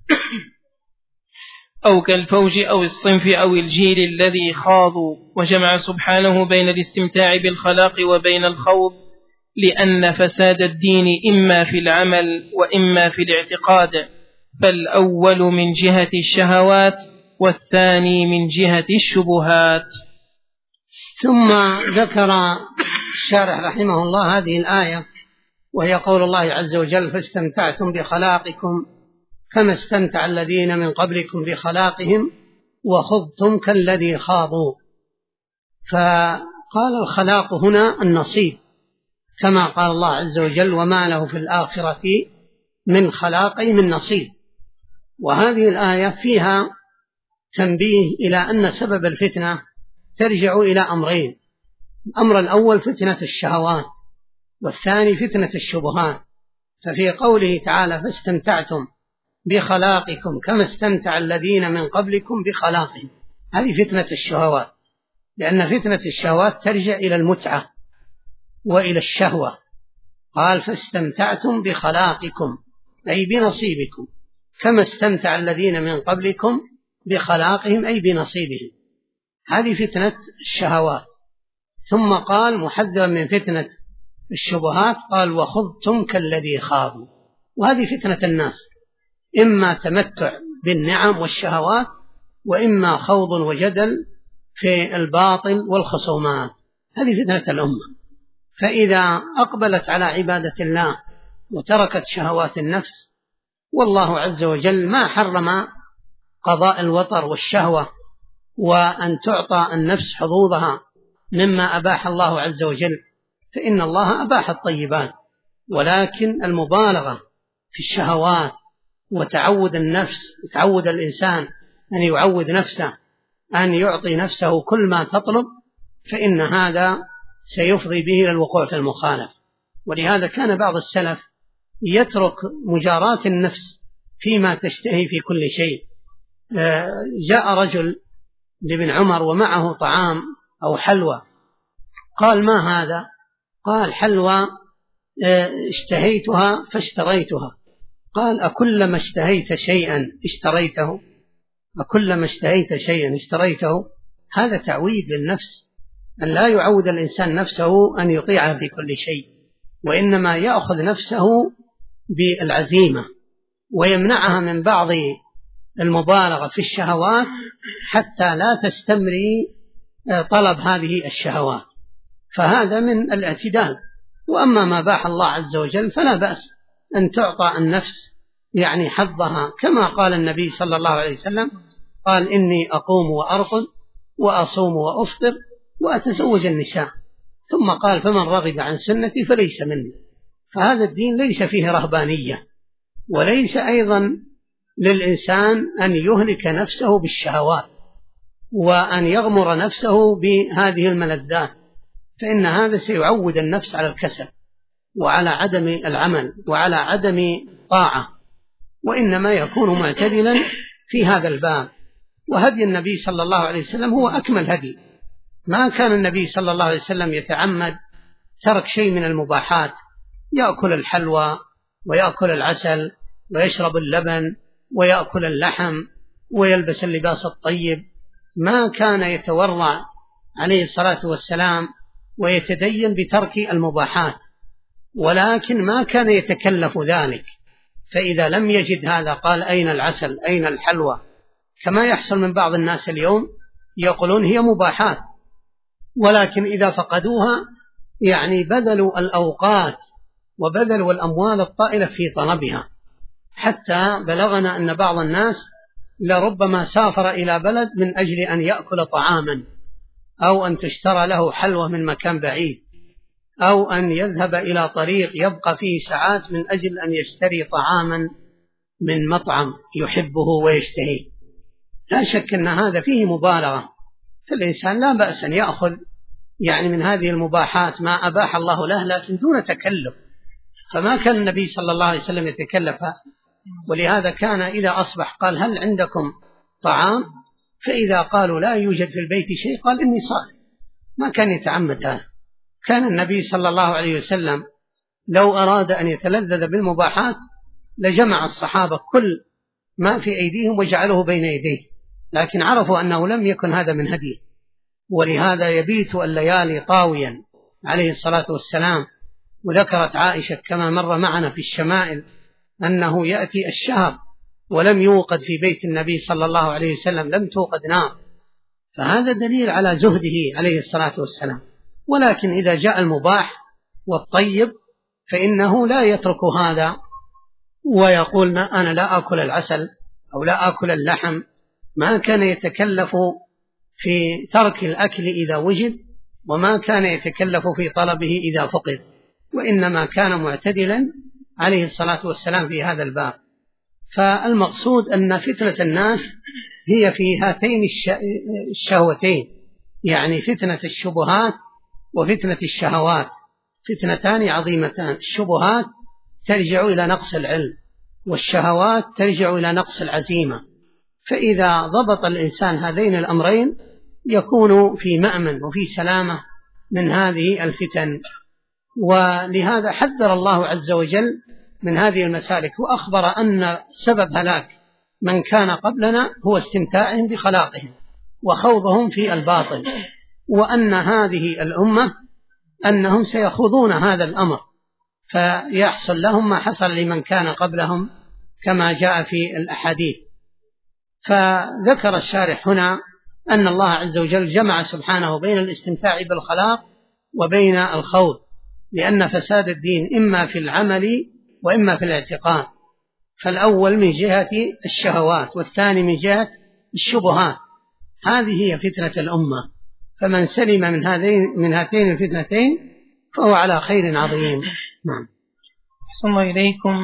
Speaker 2: أو كالفوج أو الصنف أو الجيل الذي خاضوا، وجمع سبحانه بين الاستمتاع بالخلاق وبين الخوض، لأن فساد الدين إما في العمل وإما في الاعتقاد، فالأول من جهة الشهوات والثاني من جهة الشبهات.
Speaker 1: ثم ذكر الشارح رحمه الله هذه الآية، وهي قول الله عز وجل: فاستمتعتم بخلاقكم كما استمتع الذين من قبلكم بخلاقهم وخضتم كالذي خاضوا. فقال الخلاق هنا النصيب، كما قال الله عز وجل: وما له في الآخرة من خلاق من نصيب. وهذه الآية فيها تنبيه إلى أن سبب الفتنة ترجع إلى أمرين: الأمر الأول فتنة الشهوات، والثاني فتنة الشبهات. ففي قوله تعالى: فاستمتعتم بخلاقكم كما استمتع الذين من قبلكم بخلاقهم، هذه فتنة الشهوات، لأن فتنة الشهوات ترجع إلى المتعة وإلى الشهوة. قال: فاستمتعتم بخلاقكم أي بنصيبكم، كما استمتع الذين من قبلكم بخلاقهم أي بنصيبهم، هذه فتنة الشهوات. ثم قال محذرا من فتنة الشبهات، قال: وخضتم كالذي خاضوا. وهذه فتنة الناس، إما تمتع بالنعم والشهوات، وإما خوض وجدل في الباطل والخصومات، هذه فتنة الأمة. فإذا أقبلت على عبادة الله وتركت شهوات النفس، والله عز وجل ما حرم قضاء الوطر والشهوة وأن تعطى النفس حظوظها مما أباح الله عز وجل، فإن الله أباح الطيبات، ولكن المبالغة في الشهوات وتعود النفس، تعود الإنسان أن يعود نفسه أن يعطي نفسه كل ما تطلب، فإن هذا سيفضي به إلى الوقوع في المخالف. ولهذا كان بعض السلف يترك مجاراة النفس فيما تشتهي في كل شيء. جاء رجل لابن عمر ومعه طعام أو حلوى، قال: ما هذا؟ قال: حلوى اشتهيتها فاشتريتها. قال: أكلما اشتهيت شيئا اشتريته؟ أكلما اشتهيت شيئا اشتريته؟ هذا تعويد للنفس، أن لا يعود الإنسان نفسه أن يطيعها في كل شيء، وإنما يأخذ نفسه بالعزيمة ويمنعها من بعض المبالغة في الشهوات حتى لا تستمري طلب هذه الشهوات، فهذا من الاعتدال. وأما ما باح الله عز وجل فلا بأس أن تعطى النفس يعني حظها، كما قال النبي صلى الله عليه وسلم: قال: إني أقوم وأرقد وأصوم وأفطر وأتزوج النساء، ثم قال: فمن رغب عن سنتي فليس مني. فهذا الدين ليس فيه رهبانية، وليس أيضا للإنسان أن يهلك نفسه بالشهوات وأن يغمر نفسه بهذه الملذات، فإن هذا سيعود النفس على الكسل وعلى عدم العمل وعلى عدم طاعة، وإنما يكون معتدلا في هذا الباب. وهدي النبي صلى الله عليه وسلم هو أكمل هدي، ما كان النبي صلى الله عليه وسلم يتعمد ترك شيء من المباحات، يأكل الحلوى ويأكل العسل ويشرب اللبن ويأكل اللحم ويلبس اللباس الطيب، ما كان يتورع عليه الصلاة والسلام ويتدين بترك المباحات، ولكن ما كان يتكلف ذلك. فإذا لم يجد هذا قال: أين العسل؟ أين الحلوى؟ كما يحصل من بعض الناس اليوم، يقولون هي مباحات، ولكن إذا فقدوها يعني بذلوا الأوقات وبذلوا الأموال الطائلة في طلبها، حتى بلغنا أن بعض الناس لربما سافر إلى بلد من أجل أن يأكل طعاما، أو أن تشترى له حلوى من مكان بعيد، أو أن يذهب إلى طريق يبقى فيه ساعات من أجل أن يشتري طعاما من مطعم يحبه ويشتهيه. لا شك أن هذا فيه مبالغة، فالإنسان لا بأس أن يأخذ يعني من هذه المباحات ما أباح الله له، لكن دون تكلف. فما كان النبي صلى الله عليه وسلم يتكلفها، ولهذا كان إذا أصبح قال: هل عندكم طعام؟ فإذا قالوا لا يوجد في البيت شيء قال: إني صائم. ما كان يتعمد هذا. كان النبي صلى الله عليه وسلم لو أراد أن يتلذذ بالمباحات لجمع الصحابة كل ما في أيديهم وجعله بين يديه، لكن عرفوا أنه لم يكن هذا من هديه، ولهذا يبيت الليالي طاويا عليه الصلاة والسلام. وذكرت عائشة كما مر معنا في الشمائل أنه يأتي الشهر ولم يوقد في بيت النبي صلى الله عليه وسلم، لم توقد نار، فهذا دليل على زهده عليه الصلاة والسلام. ولكن إذا جاء المباح والطيب فإنه لا يترك هذا ويقول أنا لا أكل العسل أو لا أكل اللحم. ما كان يتكلف في ترك الأكل إذا وجد، وما كان يتكلف في طلبه إذا فقد، وإنما كان معتدلا عليه الصلاة والسلام في هذا الباب. فالمقصود أن فتنة الناس هي في هاتين الشهوتين، يعني فتنة الشبهات وفتنة الشهوات، فتنتان عظيمتان. الشبهات ترجع إلى نقص العلم، والشهوات ترجع إلى نقص العزيمة. فإذا ضبط الإنسان هذين الأمرين يكون في مأمن وفي سلامة من هذه الفتن. ولهذا حذر الله عز وجل من هذه المسالك، وأخبر أن سبب هلاك من كان قبلنا هو استمتاعهم بخلاقهم وخوضهم في الباطل، وأن هذه الأمة أنهم سيخوضون هذا الأمر فيحصل لهم ما حصل لمن كان قبلهم كما جاء في الأحاديث. فذكر الشارح هنا أن الله عز وجل جمع سبحانه بين الاستمتاع بالخلاق وبين الخوض، لأن فساد الدين إما في العمل وإما في الاعتقاد. فالأول من جهة الشهوات، والثاني من جهة الشبهات. هذه هي فتنة الأمة، فمن سلم من هاتين الفتنتين فهو على خير عظيم. نعم.
Speaker 2: أحسن الله إليكم.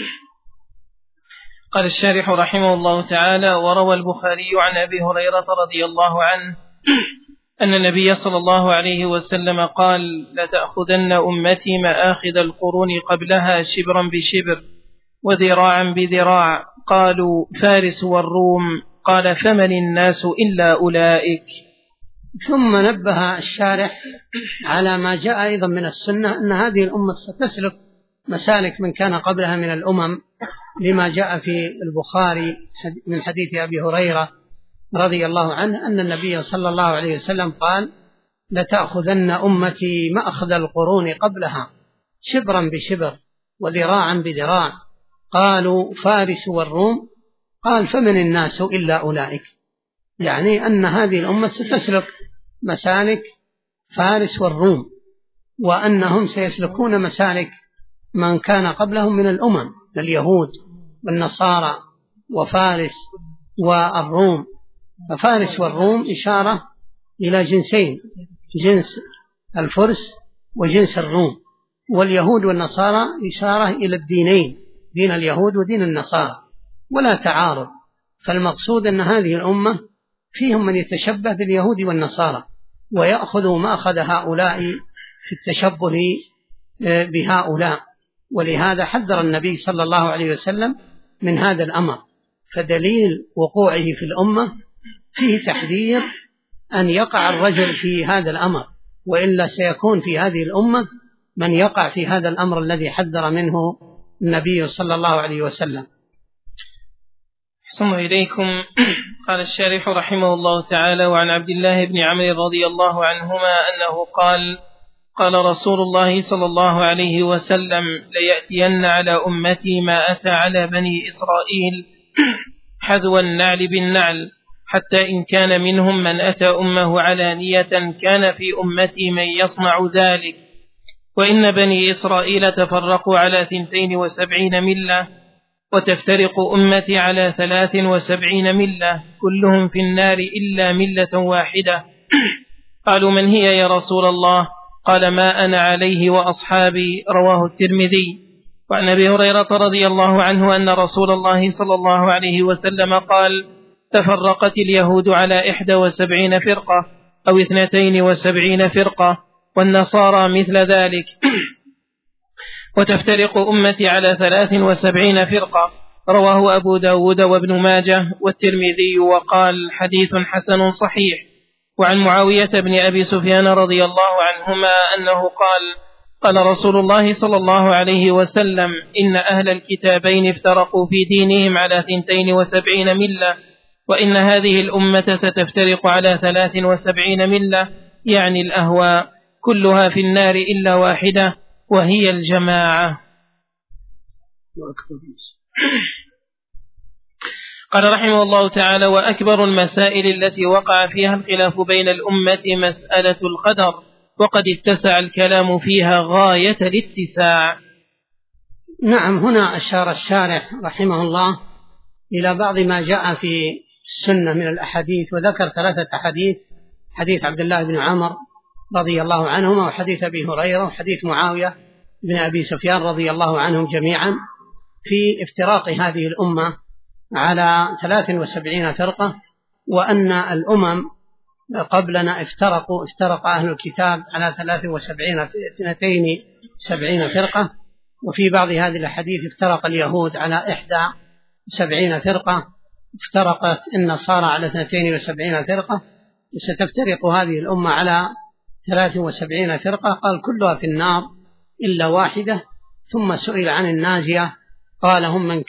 Speaker 2: قال الشارح رحمه الله تعالى: وروى البخاري عن أبي هريرة رضي الله عنه أن النبي صلى الله عليه وسلم قال: لتأخذن أمتي مآخذ القرون قبلها شبرا بشبر وذراعا بذراع. قالوا: فارس والروم. قال: فمن الناس إلا أولئك.
Speaker 1: ثم نبه الشارح على ما جاء أيضا من السنة أن هذه الأمة ستسلك مسالك من كان قبلها من الأمم، لما جاء في البخاري من حديث أبي هريرة رضي الله عنه أن النبي صلى الله عليه وسلم قال: لتأخذن أمتي مأخذ القرون قبلها شبرا بشبر وذراعا بذراع. قالوا: فارس والروم. قال: فمن الناس إلا أولئك، يعني أن هذه الأمة ستسلك مسالك فارس والروم، وأنهم سيسلكون مسالك من كان قبلهم من الأمم، اليهود والنصارى وفارس والروم. ففارس والروم إشارة إلى جنسين، جنس الفرس وجنس الروم، واليهود والنصارى إشارة إلى الدينين، دين اليهود ودين النصارى، ولا تعارض. فالمقصود أن هذه الأمة فيهم من يتشبه باليهود والنصارى ويأخذ ما أخذ هؤلاء في التشبه بهؤلاء، ولهذا حذر النبي صلى الله عليه وسلم من هذا الأمر. فدليل وقوعه في الأمة فيه تحذير أن يقع الرجل في هذا الأمر، وإلا سيكون في هذه الأمة من يقع في هذا الأمر الذي حذر منه النبي صلى الله عليه وسلم.
Speaker 2: أحسن إليكم. قال الشارح رحمه الله تعالى: وعن عبد الله بن عمرو رضي الله عنهما أنه قال: قال رسول الله صلى الله عليه وسلم: ليأتين على أمتي ما أتى على بني إسرائيل حذو النعل بالنعل، حتى إن كان منهم من أتى أمه علانية كان في أمتي من يصنع ذلك. وإن بني إسرائيل تفرقوا على 72 ملة، وتفترق أمتي على 73 ملة، كلهم في النار إلا ملة واحدة. قالوا: من هي يا رسول الله؟ قال: ما أنا عليه وأصحابي. رواه الترمذي. وعن أبي هريرة رضي الله عنه أن رسول الله صلى الله عليه وسلم قال: تفرقت اليهود على 71 فرقة أو 72 فرقة، والنصارى مثل ذلك، وتفترق أمتي على 73 فرقة. رواه أبو داود وابن ماجه والترمذي، وقال: حديث حسن صحيح. وعن معاوية بن أبي سفيان رضي الله عنهما أنه قال: قال رسول الله صلى الله عليه وسلم: إن أهل الكتابين افترقوا في دينهم على 72 ملة، وإن هذه الأمة ستفترق على 73 ملة، يعني الأهواء، كلها في النار إلا واحدة وهي الجماعة. قال رحمه الله تعالى: وأكبر المسائل التي وقع فيها الخلاف بين الأمة مسألة القدر، وقد اتسع الكلام فيها غاية الاتساع.
Speaker 1: نعم، هنا أشار الشارح رحمه الله إلى بعض ما جاء في السنة من الأحاديث، وذكر 3 أحاديث: حديث عبد الله بن عمر رضي الله عنهما، وحديث أبي هريرة، وحديث معاوية بن أبي سفيان رضي الله عنهم جميعا، في افتراق هذه الأمة على 73 فرقة، وأن الأمم قبلنا افترق أهل الكتاب على 72 فرقة، وفي بعض هذه الأحاديث افترق اليهود على 71 فرقة، افترقت النصارى على 72 فرقة، وستفترق هذه الأمة على 73 فرقة. قال: كلها في النار إلا واحدة. ثم سئل عن الناجية، قال: هم من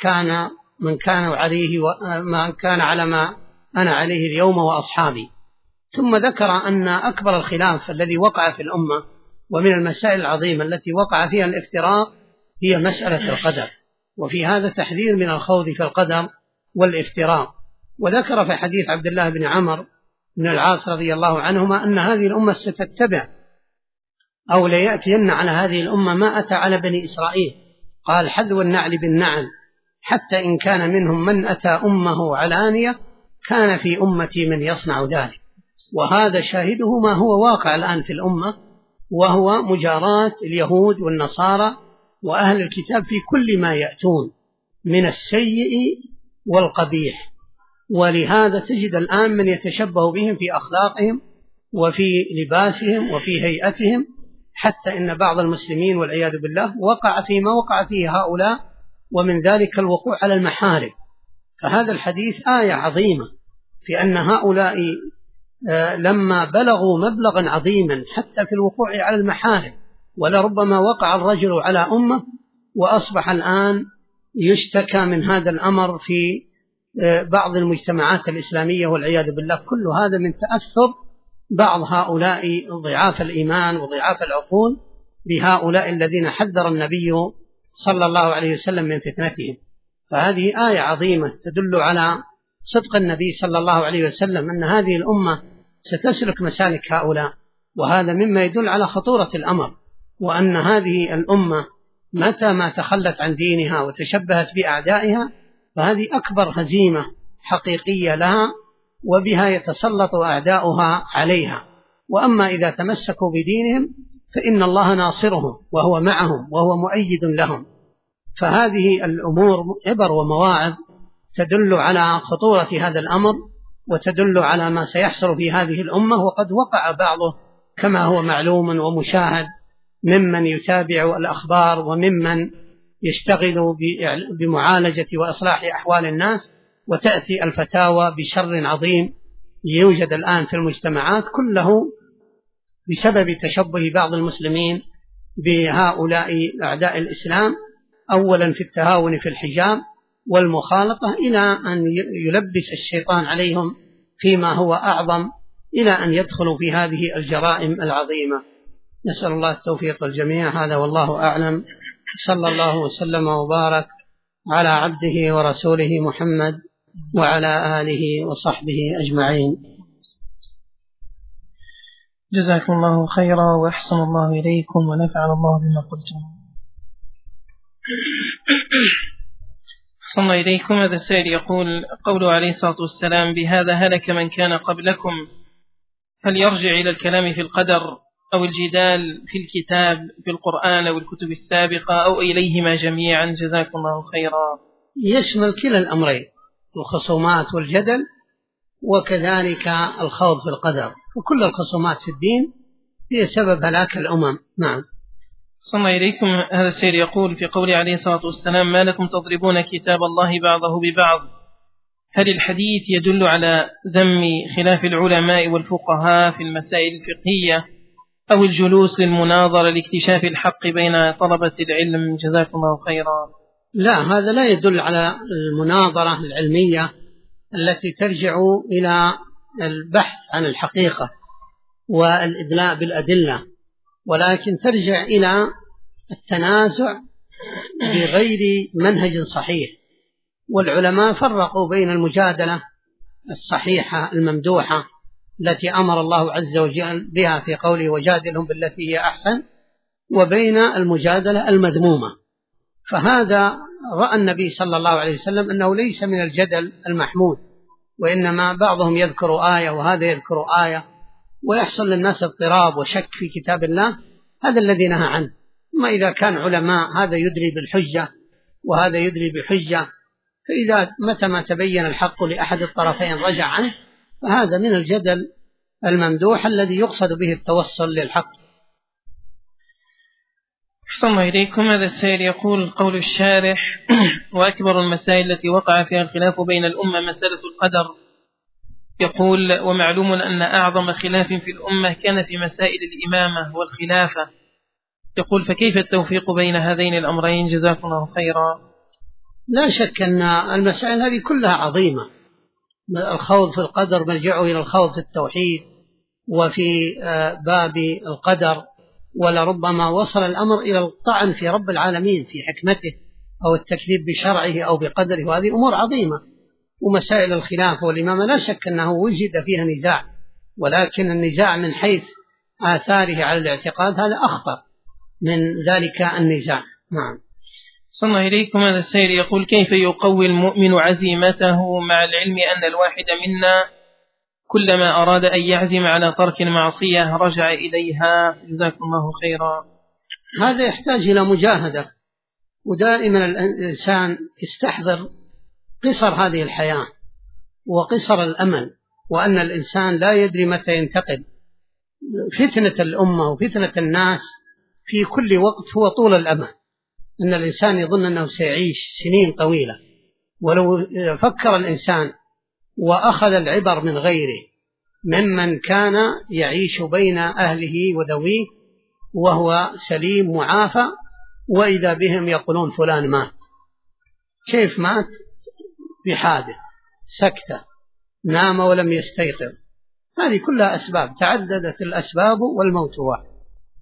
Speaker 1: كان على ما أنا عليه اليوم وأصحابي. ثم ذكر أن أكبر الخلاف الذي وقع في الأمة ومن المسائل العظيمة التي وقع فيها الافتراق هي مسألة القدر، وفي هذا تحذير من الخوض في القدر والافتراق. وذكر في حديث عبد الله بن عمر بن العاص رضي الله عنهما أن هذه الأمة ستتبع أو ليأتين على هذه الأمة ما أتى على بني إسرائيل، قال: حذو النعل بالنعل، حتى إن كان منهم من أتى أمه علانية كان في أمتي من يصنع ذلك. وهذا شاهده ما هو واقع الآن في الأمة، وهو مجاراة اليهود والنصارى وأهل الكتاب في كل ما يأتون من السيء والقبيح. ولهذا تجد الآن من يتشبه بهم في أخلاقهم وفي لباسهم وفي هيئتهم، حتى إن بعض المسلمين والعياذ بالله وقع فيما وقع فيه هؤلاء، ومن ذلك الوقوع على المحارم. فهذا الحديث آية عظيمة في أن هؤلاء لما بلغوا مبلغا عظيما حتى في الوقوع على المحارم، ولربما وقع الرجل على أمه وأصبح الآن يشتكى من هذا الأمر في بعض المجتمعات الإسلامية والعياذ بالله. كل هذا من تأثر بعض هؤلاء ضعاف الإيمان وضعاف العقول بهؤلاء الذين حذر النبي صلى الله عليه وسلم من فتنتهم. فهذه آية عظيمة تدل على صدق النبي صلى الله عليه وسلم أن هذه الأمة ستسلك مسالك هؤلاء، وهذا مما يدل على خطورة الأمر، وأن هذه الأمة متى ما تخلت عن دينها وتشبهت بأعدائها فهذه أكبر هزيمة حقيقية لها، وبها يتسلط أعداؤها عليها. وأما إذا تمسكوا بدينهم فإن الله ناصرهم وهو معهم وهو مؤيد لهم. فهذه الأمور عبر ومواعظ تدل على خطورة هذا الأمر، وتدل على ما سيحصل في هذه الأمة. وقد وقع بعضه كما هو معلوم ومشاهد ممن يتابع الأخبار وممن يشتغل بمعالجة وإصلاح أحوال الناس، وتأتي الفتاوى بشر عظيم يوجد الآن في المجتمعات، كله بسبب تشبه بعض المسلمين بهؤلاء أعداء الإسلام، أولا في التهاون في الحجاب والمخالطة، إلى أن يلبس الشيطان عليهم فيما هو أعظم، إلى أن يدخلوا في هذه الجرائم العظيمة. نسأل الله التوفيق الجميع. هذا والله أعلم. صلى الله وسلم وبارك على عبده ورسوله محمد وعلى آله وصحبه أجمعين.
Speaker 2: جزاكم الله خيرا وأحسن الله إليكم ونفعل الله بما قلتم. صلى إليكم. هذا السائل يقول: قوله عليه الصلاة والسلام: بهذا هلك من كان قبلكم، هل يرجع إلى الكلام في القدر أو الجدال في الكتاب في القرآن أو الكتب السابقة أو إليهما جميعا؟ جزاكم الله خيرا.
Speaker 1: يشمل كلا الأمرين، الخصومات والجدل، وكذلك الخوض في القدر، وكل الخصومات في الدين هي سبب هلاك الأمم. نعم.
Speaker 2: صلى إليكم. هذا السير يقول في قول عليه الصلاة والسلام: ما لكم تضربون كتاب الله بعضه ببعض، هل الحديث يدل على ذم خلاف العلماء والفقهاء في المسائل الفقهية أو الجلوس للمناظرة لاكتشاف الحق بين طلبة العلم؟ جزاكم الله خيرا.
Speaker 1: لا، هذا لا يدل على المناظرة العلمية التي ترجع إلى البحث عن الحقيقة والإدلاء بالأدلة، ولكن ترجع إلى التنازع بغير منهج صحيح. والعلماء فرقوا بين المجادلة الصحيحة الممدوحة التي أمر الله عز وجل بها في قوله وجادلهم بالتي هي أحسن، وبين المجادلة المذمومة. فهذا رأى النبي صلى الله عليه وسلم أنه ليس من الجدل المحمود، وإنما بعضهم يذكر آية وهذا يذكر آية ويحصل للناس اضطراب وشك في كتاب الله، هذا الذي نهى عنه. ما إذا كان علماء هذا يدري بالحجة وهذا يدري بحجة، فإذا متى ما تبين الحق لأحد الطرفين رجع عنه، فهذا من الجدل الممدوح الذي يقصد به التوصل للحق.
Speaker 2: أحسن الله إليكم. هذا السائل يقول: قول الشارح: وأكبر المسائل التي وقع فيها الخلاف بين الأمة مسألة القدر. يقول: ومعلوم أن أعظم خلاف في الأمة كان في مسائل الإمامة والخلافة. يقول: فكيف التوفيق بين هذين الأمرين؟ جزاكم الله خيرا.
Speaker 1: لا شك أن المسائل هذه كلها عظيمة. الخوض في القدر مرجعه إلى الخوض في التوحيد وفي باب القدر، ولربما وصل الأمر إلى الطعن في رب العالمين في حكمته أو التكذيب بشرعه أو بقدره، وهذه أمور عظيمة. ومسائل الخلاف والإمامة لا شك أنه وجد فيها نزاع، ولكن النزاع من حيث آثاره على الاعتقاد هذا أخطر من ذلك النزاع. نعم.
Speaker 2: صلى الله إليكم. هذا السائل يقول: كيف يقوي المؤمن عزيمته مع العلم أن الواحد منا كلما أراد أن يعزم على ترك المعصية رجع إليها؟ جزاكم الله خيرا.
Speaker 1: هذا يحتاج إلى مجاهدة، ودائما الإنسان يستحضر قصر هذه الحياة وقصر الأمل، وأن الإنسان لا يدري متى ينتقل. فتنة الأمة وفتنة الناس في كل وقت هو طول الأمل، أن الإنسان يظن أنه سيعيش سنين طويلة. ولو فكر الإنسان وأخذ العبر من غيره ممن كان يعيش بين أهله وذويه وهو سليم معافى، وإذا بهم يقولون فلان مات. كيف مات؟ بحادث، سكتة، نام ولم يستيقظ. هذه كلها أسباب، تعددت الأسباب والموت واحد.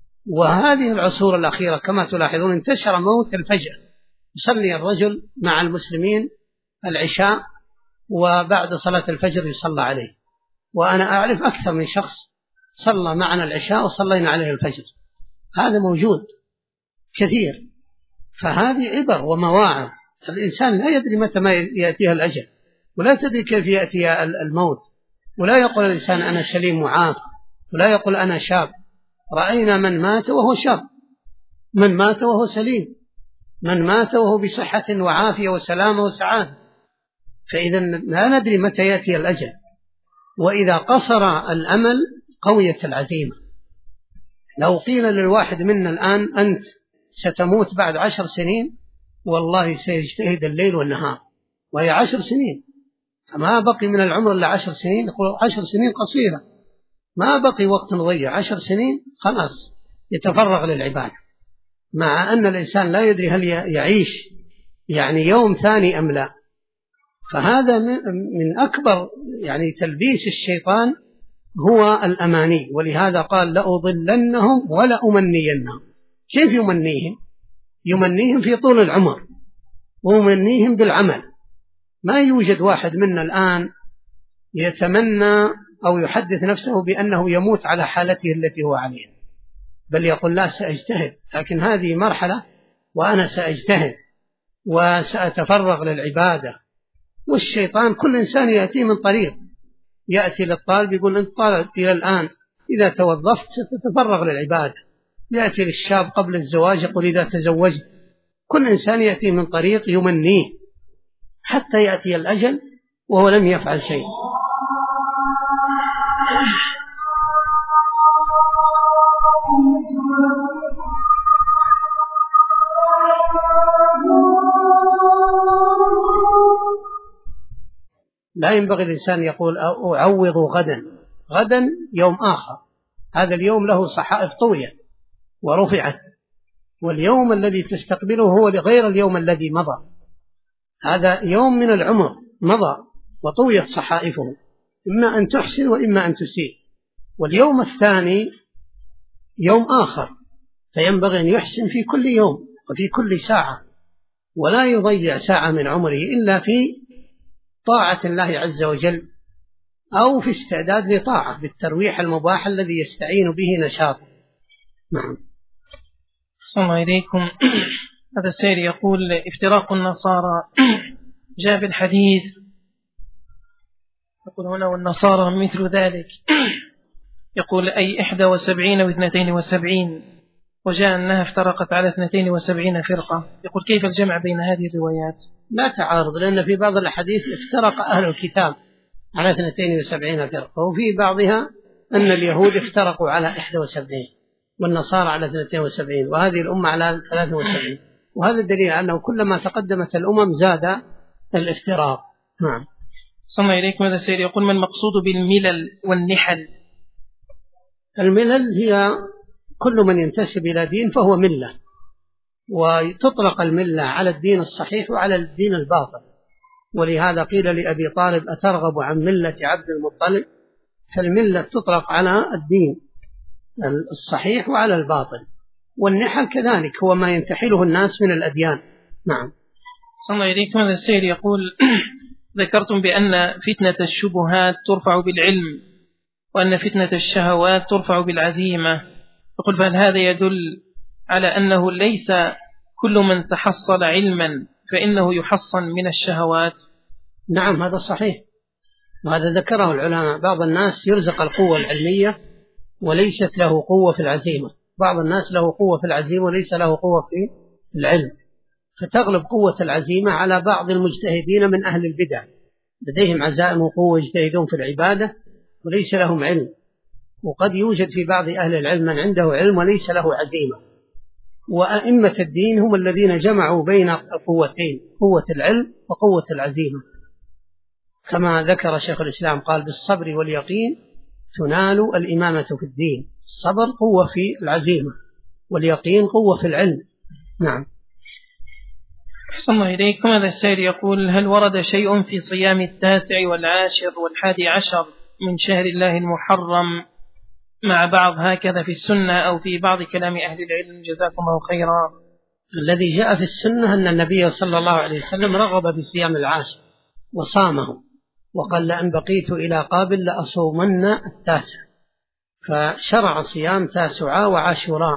Speaker 1: وهذه العصور الأخيرة كما تلاحظون انتشر موت الفجأة. يصلي الرجل مع المسلمين العشاء وبعد صلاة الفجر يصلى عليه، وأنا أعرف أكثر من شخص صلى معنا العشاء وصلينا عليه الفجر. هذا موجود كثير. فهذه عبر ومواعظ. الإنسان لا يدري متى ما يأتيها الأجل، ولا تدري كيف يأتي الموت. ولا يقول الإنسان أنا سليم معاف، ولا يقول أنا شاب. رأينا من مات وهو شاب، من مات وهو سليم، من مات وهو بصحة وعافية وسلامة وسعادة. فإذا لا ندري متى يأتي الأجل. وإذا قصر الأمل قويت العزيمة. لو قيل للواحد منا الآن أنت ستموت بعد 10 سنين، والله سيجتهد الليل والنهار، وهي 10 سنين، ما بقي من العمر إلا 10 سنين. يقول 10 سنين قصيرة، ما بقي وقت نضيع. 10 سنين خلاص يتفرغ للعبادة، مع أن الإنسان لا يدري هل يعيش يعني يوم ثاني أم لا. فهذا من أكبر يعني تلبيس الشيطان هو الأماني. ولهذا قال لأضلنهم ولأمنينهم. كيف يمنيهم؟ يمنيهم في طول العمر ويمنيهم بالعمل. ما يوجد واحد منا الآن يتمنى أو يحدث نفسه بأنه يموت على حالته التي هو عليها، بل يقول لا سأجتهد، لكن هذه مرحلة وأنا سأجتهد وسأتفرغ للعبادة. والشيطان كل إنسان يأتي من طريق، يأتي للطالب يقول أنت طالب إلى الآن، إذا توظفت ستتفرغ للعبادة. يأتي للشاب قبل الزواج يقول إذا تزوجت. كل إنسان يأتي من طريق يمنيه حتى يأتي الأجل وهو لم يفعل شيء. لا ينبغي الإنسان يقول أعوض غدا، غدا يوم آخر، هذا اليوم له صحائف طويت ورفعت، واليوم الذي تستقبله هو غير اليوم الذي مضى. هذا يوم من العمر مضى وطويت صحائفه، إما أن تحسن وإما أن تسيء. واليوم الثاني يوم آخر، فينبغي أن يحسن في كل يوم وفي كل ساعة، ولا يضيع ساعة من عمره إلا في طاعة الله عز وجل أو في استعداد لطاعة بالترويح المباح الذي يستعين به نشاطه. نعم.
Speaker 2: صلى الله عليكم. هذا السائل يقول: افتراق النصارى جاء في الحديث، يقول هنا والنصارى مثل ذلك، يقول أي 71 و72، وجاء أنها افترقت على 72 فرقة. يقول كيف الجمع بين هذه الروايات؟
Speaker 1: لا تعارض، لأن في بعض الحديث افترق أهل الكتاب على 72 فرقة، وفي بعضها أن اليهود افترقوا على 71 والنصارى على 72 وهذه الأمة على 73، وهذا الدليل أنه كلما تقدمت الأمم زاد الافتراق. نعم.
Speaker 2: صلى الله عليكم. هذا السيد يقول: ما المقصود بالملل والنحل؟
Speaker 1: الملل هي كل من ينتسب إلى دين فهو ملة، وتطلق الملة على الدين الصحيح وعلى الدين الباطل، ولهذا قيل لأبي طالب: أترغب عن ملة عبد المطلب؟ فالملة تطلق على الدين الصحيح وعلى الباطل، والنحل كذلك هو ما ينتحله الناس من الأديان. نعم.
Speaker 2: صلى الله عليكم. هذا السيد يقول: ذكرتم بأن فتنة الشبهات ترفع بالعلم، وأن فتنة الشهوات ترفع بالعزيمة، يقول فهل هذا يدل على أنه ليس كل من تحصل علما فإنه يحصن من الشهوات؟
Speaker 1: نعم، هذا صحيح، وهذا ذكره العلماء. بعض الناس يرزق القوة العلمية وليست له قوة في العزيمة، بعض الناس له قوة في العزيمة وليس له قوة في العلم، فتغلب قوة العزيمة على بعض المجتهدين من أهل البدع، لديهم عزائم وقوة يجتهدون في العبادة وليس لهم علم. وقد يوجد في بعض أهل العلم من عنده علم وليس له عزيمة. وأئمة الدين هم الذين جمعوا بين القوتين، قوة العلم وقوة العزيمة، كما ذكر شيخ الإسلام قال: بالصبر واليقين تنال الإمامة في الدين. الصبر قوة في العزيمة، واليقين قوة في العلم. نعم.
Speaker 2: أحسن الله إليكم. هذا السائل يقول: هل ورد شيء في صيام 9 و10 و11 من شهر الله المحرم مع بعض هكذا في السنة أو في بعض كلام أهل العلم؟ جزاكم الله خيرا.
Speaker 1: الذي جاء في السنة أن النبي صلى الله عليه وسلم رغب بصيام 10 وصامه، وقال: لأن بقيت إلى قابل لأصومن 9، فشرع صيام 9 وعاشوراء.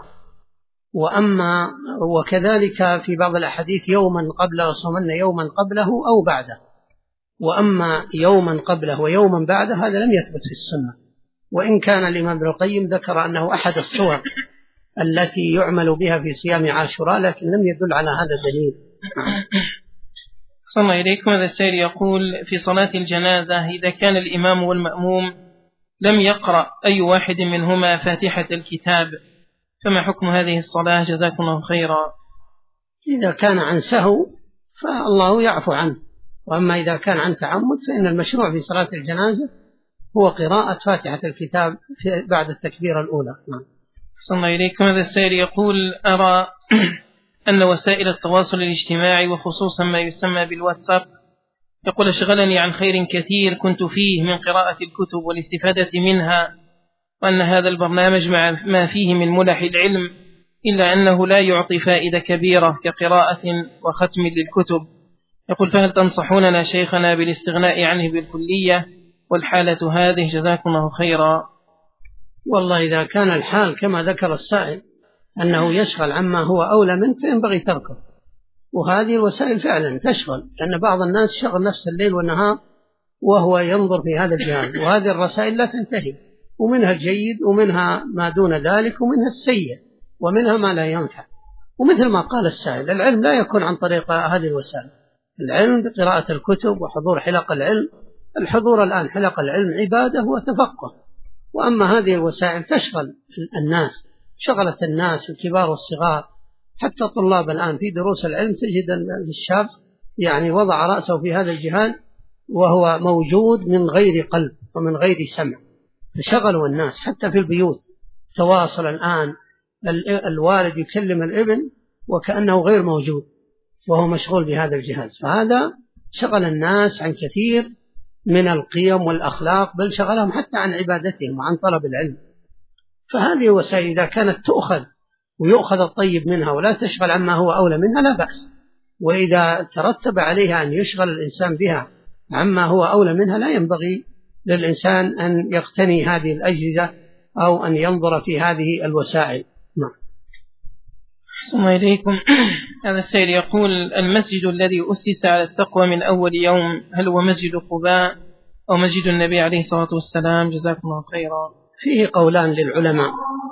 Speaker 1: وكذلك في بعض الأحاديث يوما قبله أصومن يوما قبله أو بعده، وأما يوما قبله ويوما بعده هذا لم يثبت في السنة، وإن كان الإمام ابن القيم ذكر أنه أحد الصور التي يعمل بها في صيام عاشوراء، لكن لم يدل على هذا الدليل.
Speaker 2: صلى الله عليكم. هذا السائل يقول: في صلاة الجنازة إذا كان الإمام والمأموم لم يقرأ أي واحد منهما فاتحة الكتاب، فما حكم هذه الصلاة؟ جزاكم الله خيرا.
Speaker 1: إذا كان عن سهو فالله يعفو عنه، وأما إذا كان عن تعمد فإن المشروع في صلاة الجنازة هو قراءة فاتحة الكتاب بعد التكبيرة الأولى.
Speaker 2: صلى الله عليكم. هذا السائل يقول: أرى أن وسائل التواصل الاجتماعي وخصوصا ما يسمى بالواتساب يقول أشغلني عن خير كثير كنت فيه من قراءة الكتب والاستفادة منها، وأن هذا البرنامج مع ما فيه من ملح العلم إلا أنه لا يعطي فائدة كبيرة كقراءة وختم للكتب. يقول فهل تنصحوننا شيخنا بالاستغناء عنه بالكلية والحالة هذه؟ جزاكم الله خيرا.
Speaker 1: والله إذا كان الحال كما ذكر السائل أنه يشغل عما هو أولى منه فينبغي تركه، وهذه الوسائل فعلا تشغل، لأن بعض الناس شغل نفس الليل والنهار وهو ينظر في هذا الجهاز، وهذه الرسائل لا تنتهي، ومنها الجيد ومنها ما دون ذلك ومنها السيء ومنها ما لا ينفع. ومثل ما قال السائل العلم لا يكون عن طريق هذه الوسائل، العلم بقراءة الكتب وحضور حلق العلم. الحضور الآن حلق العلم عبادة وتفقه، وأما هذه الوسائل تشغل الناس، شغلت الناس الكبار والصغار، حتى الطلاب الآن في دروس العلم تجد الشاب يعني وضع رأسه في هذا الجهاز وهو موجود من غير قلب ومن غير سمع، فشغلوا الناس حتى في البيوت تواصل الآن الوالد يكلم الابن وكأنه غير موجود وهو مشغول بهذا الجهاز، فهذا شغل الناس عن كثير من القيم والأخلاق، بل شغلهم حتى عن عبادتهم وعن طلب العلم. فهذه وسائل إذا كانت تؤخذ ويؤخذ الطيب منها ولا تشغل عما هو أولى منها لا بأس، وإذا ترتب عليها أن يشغل الإنسان بها عما هو أولى منها لا ينبغي للإنسان أن يقتني هذه الأجهزة أو أن ينظر في هذه الوسائل. نعم.
Speaker 2: ثم إليكم هذا السائل يقول: المسجد الذي أسس على التقوى من أول يوم هل هو مسجد قباء أو مسجد النبي عليه الصلاة والسلام؟ جزاكم الله خيرا.
Speaker 1: فيه قولان للعلماء،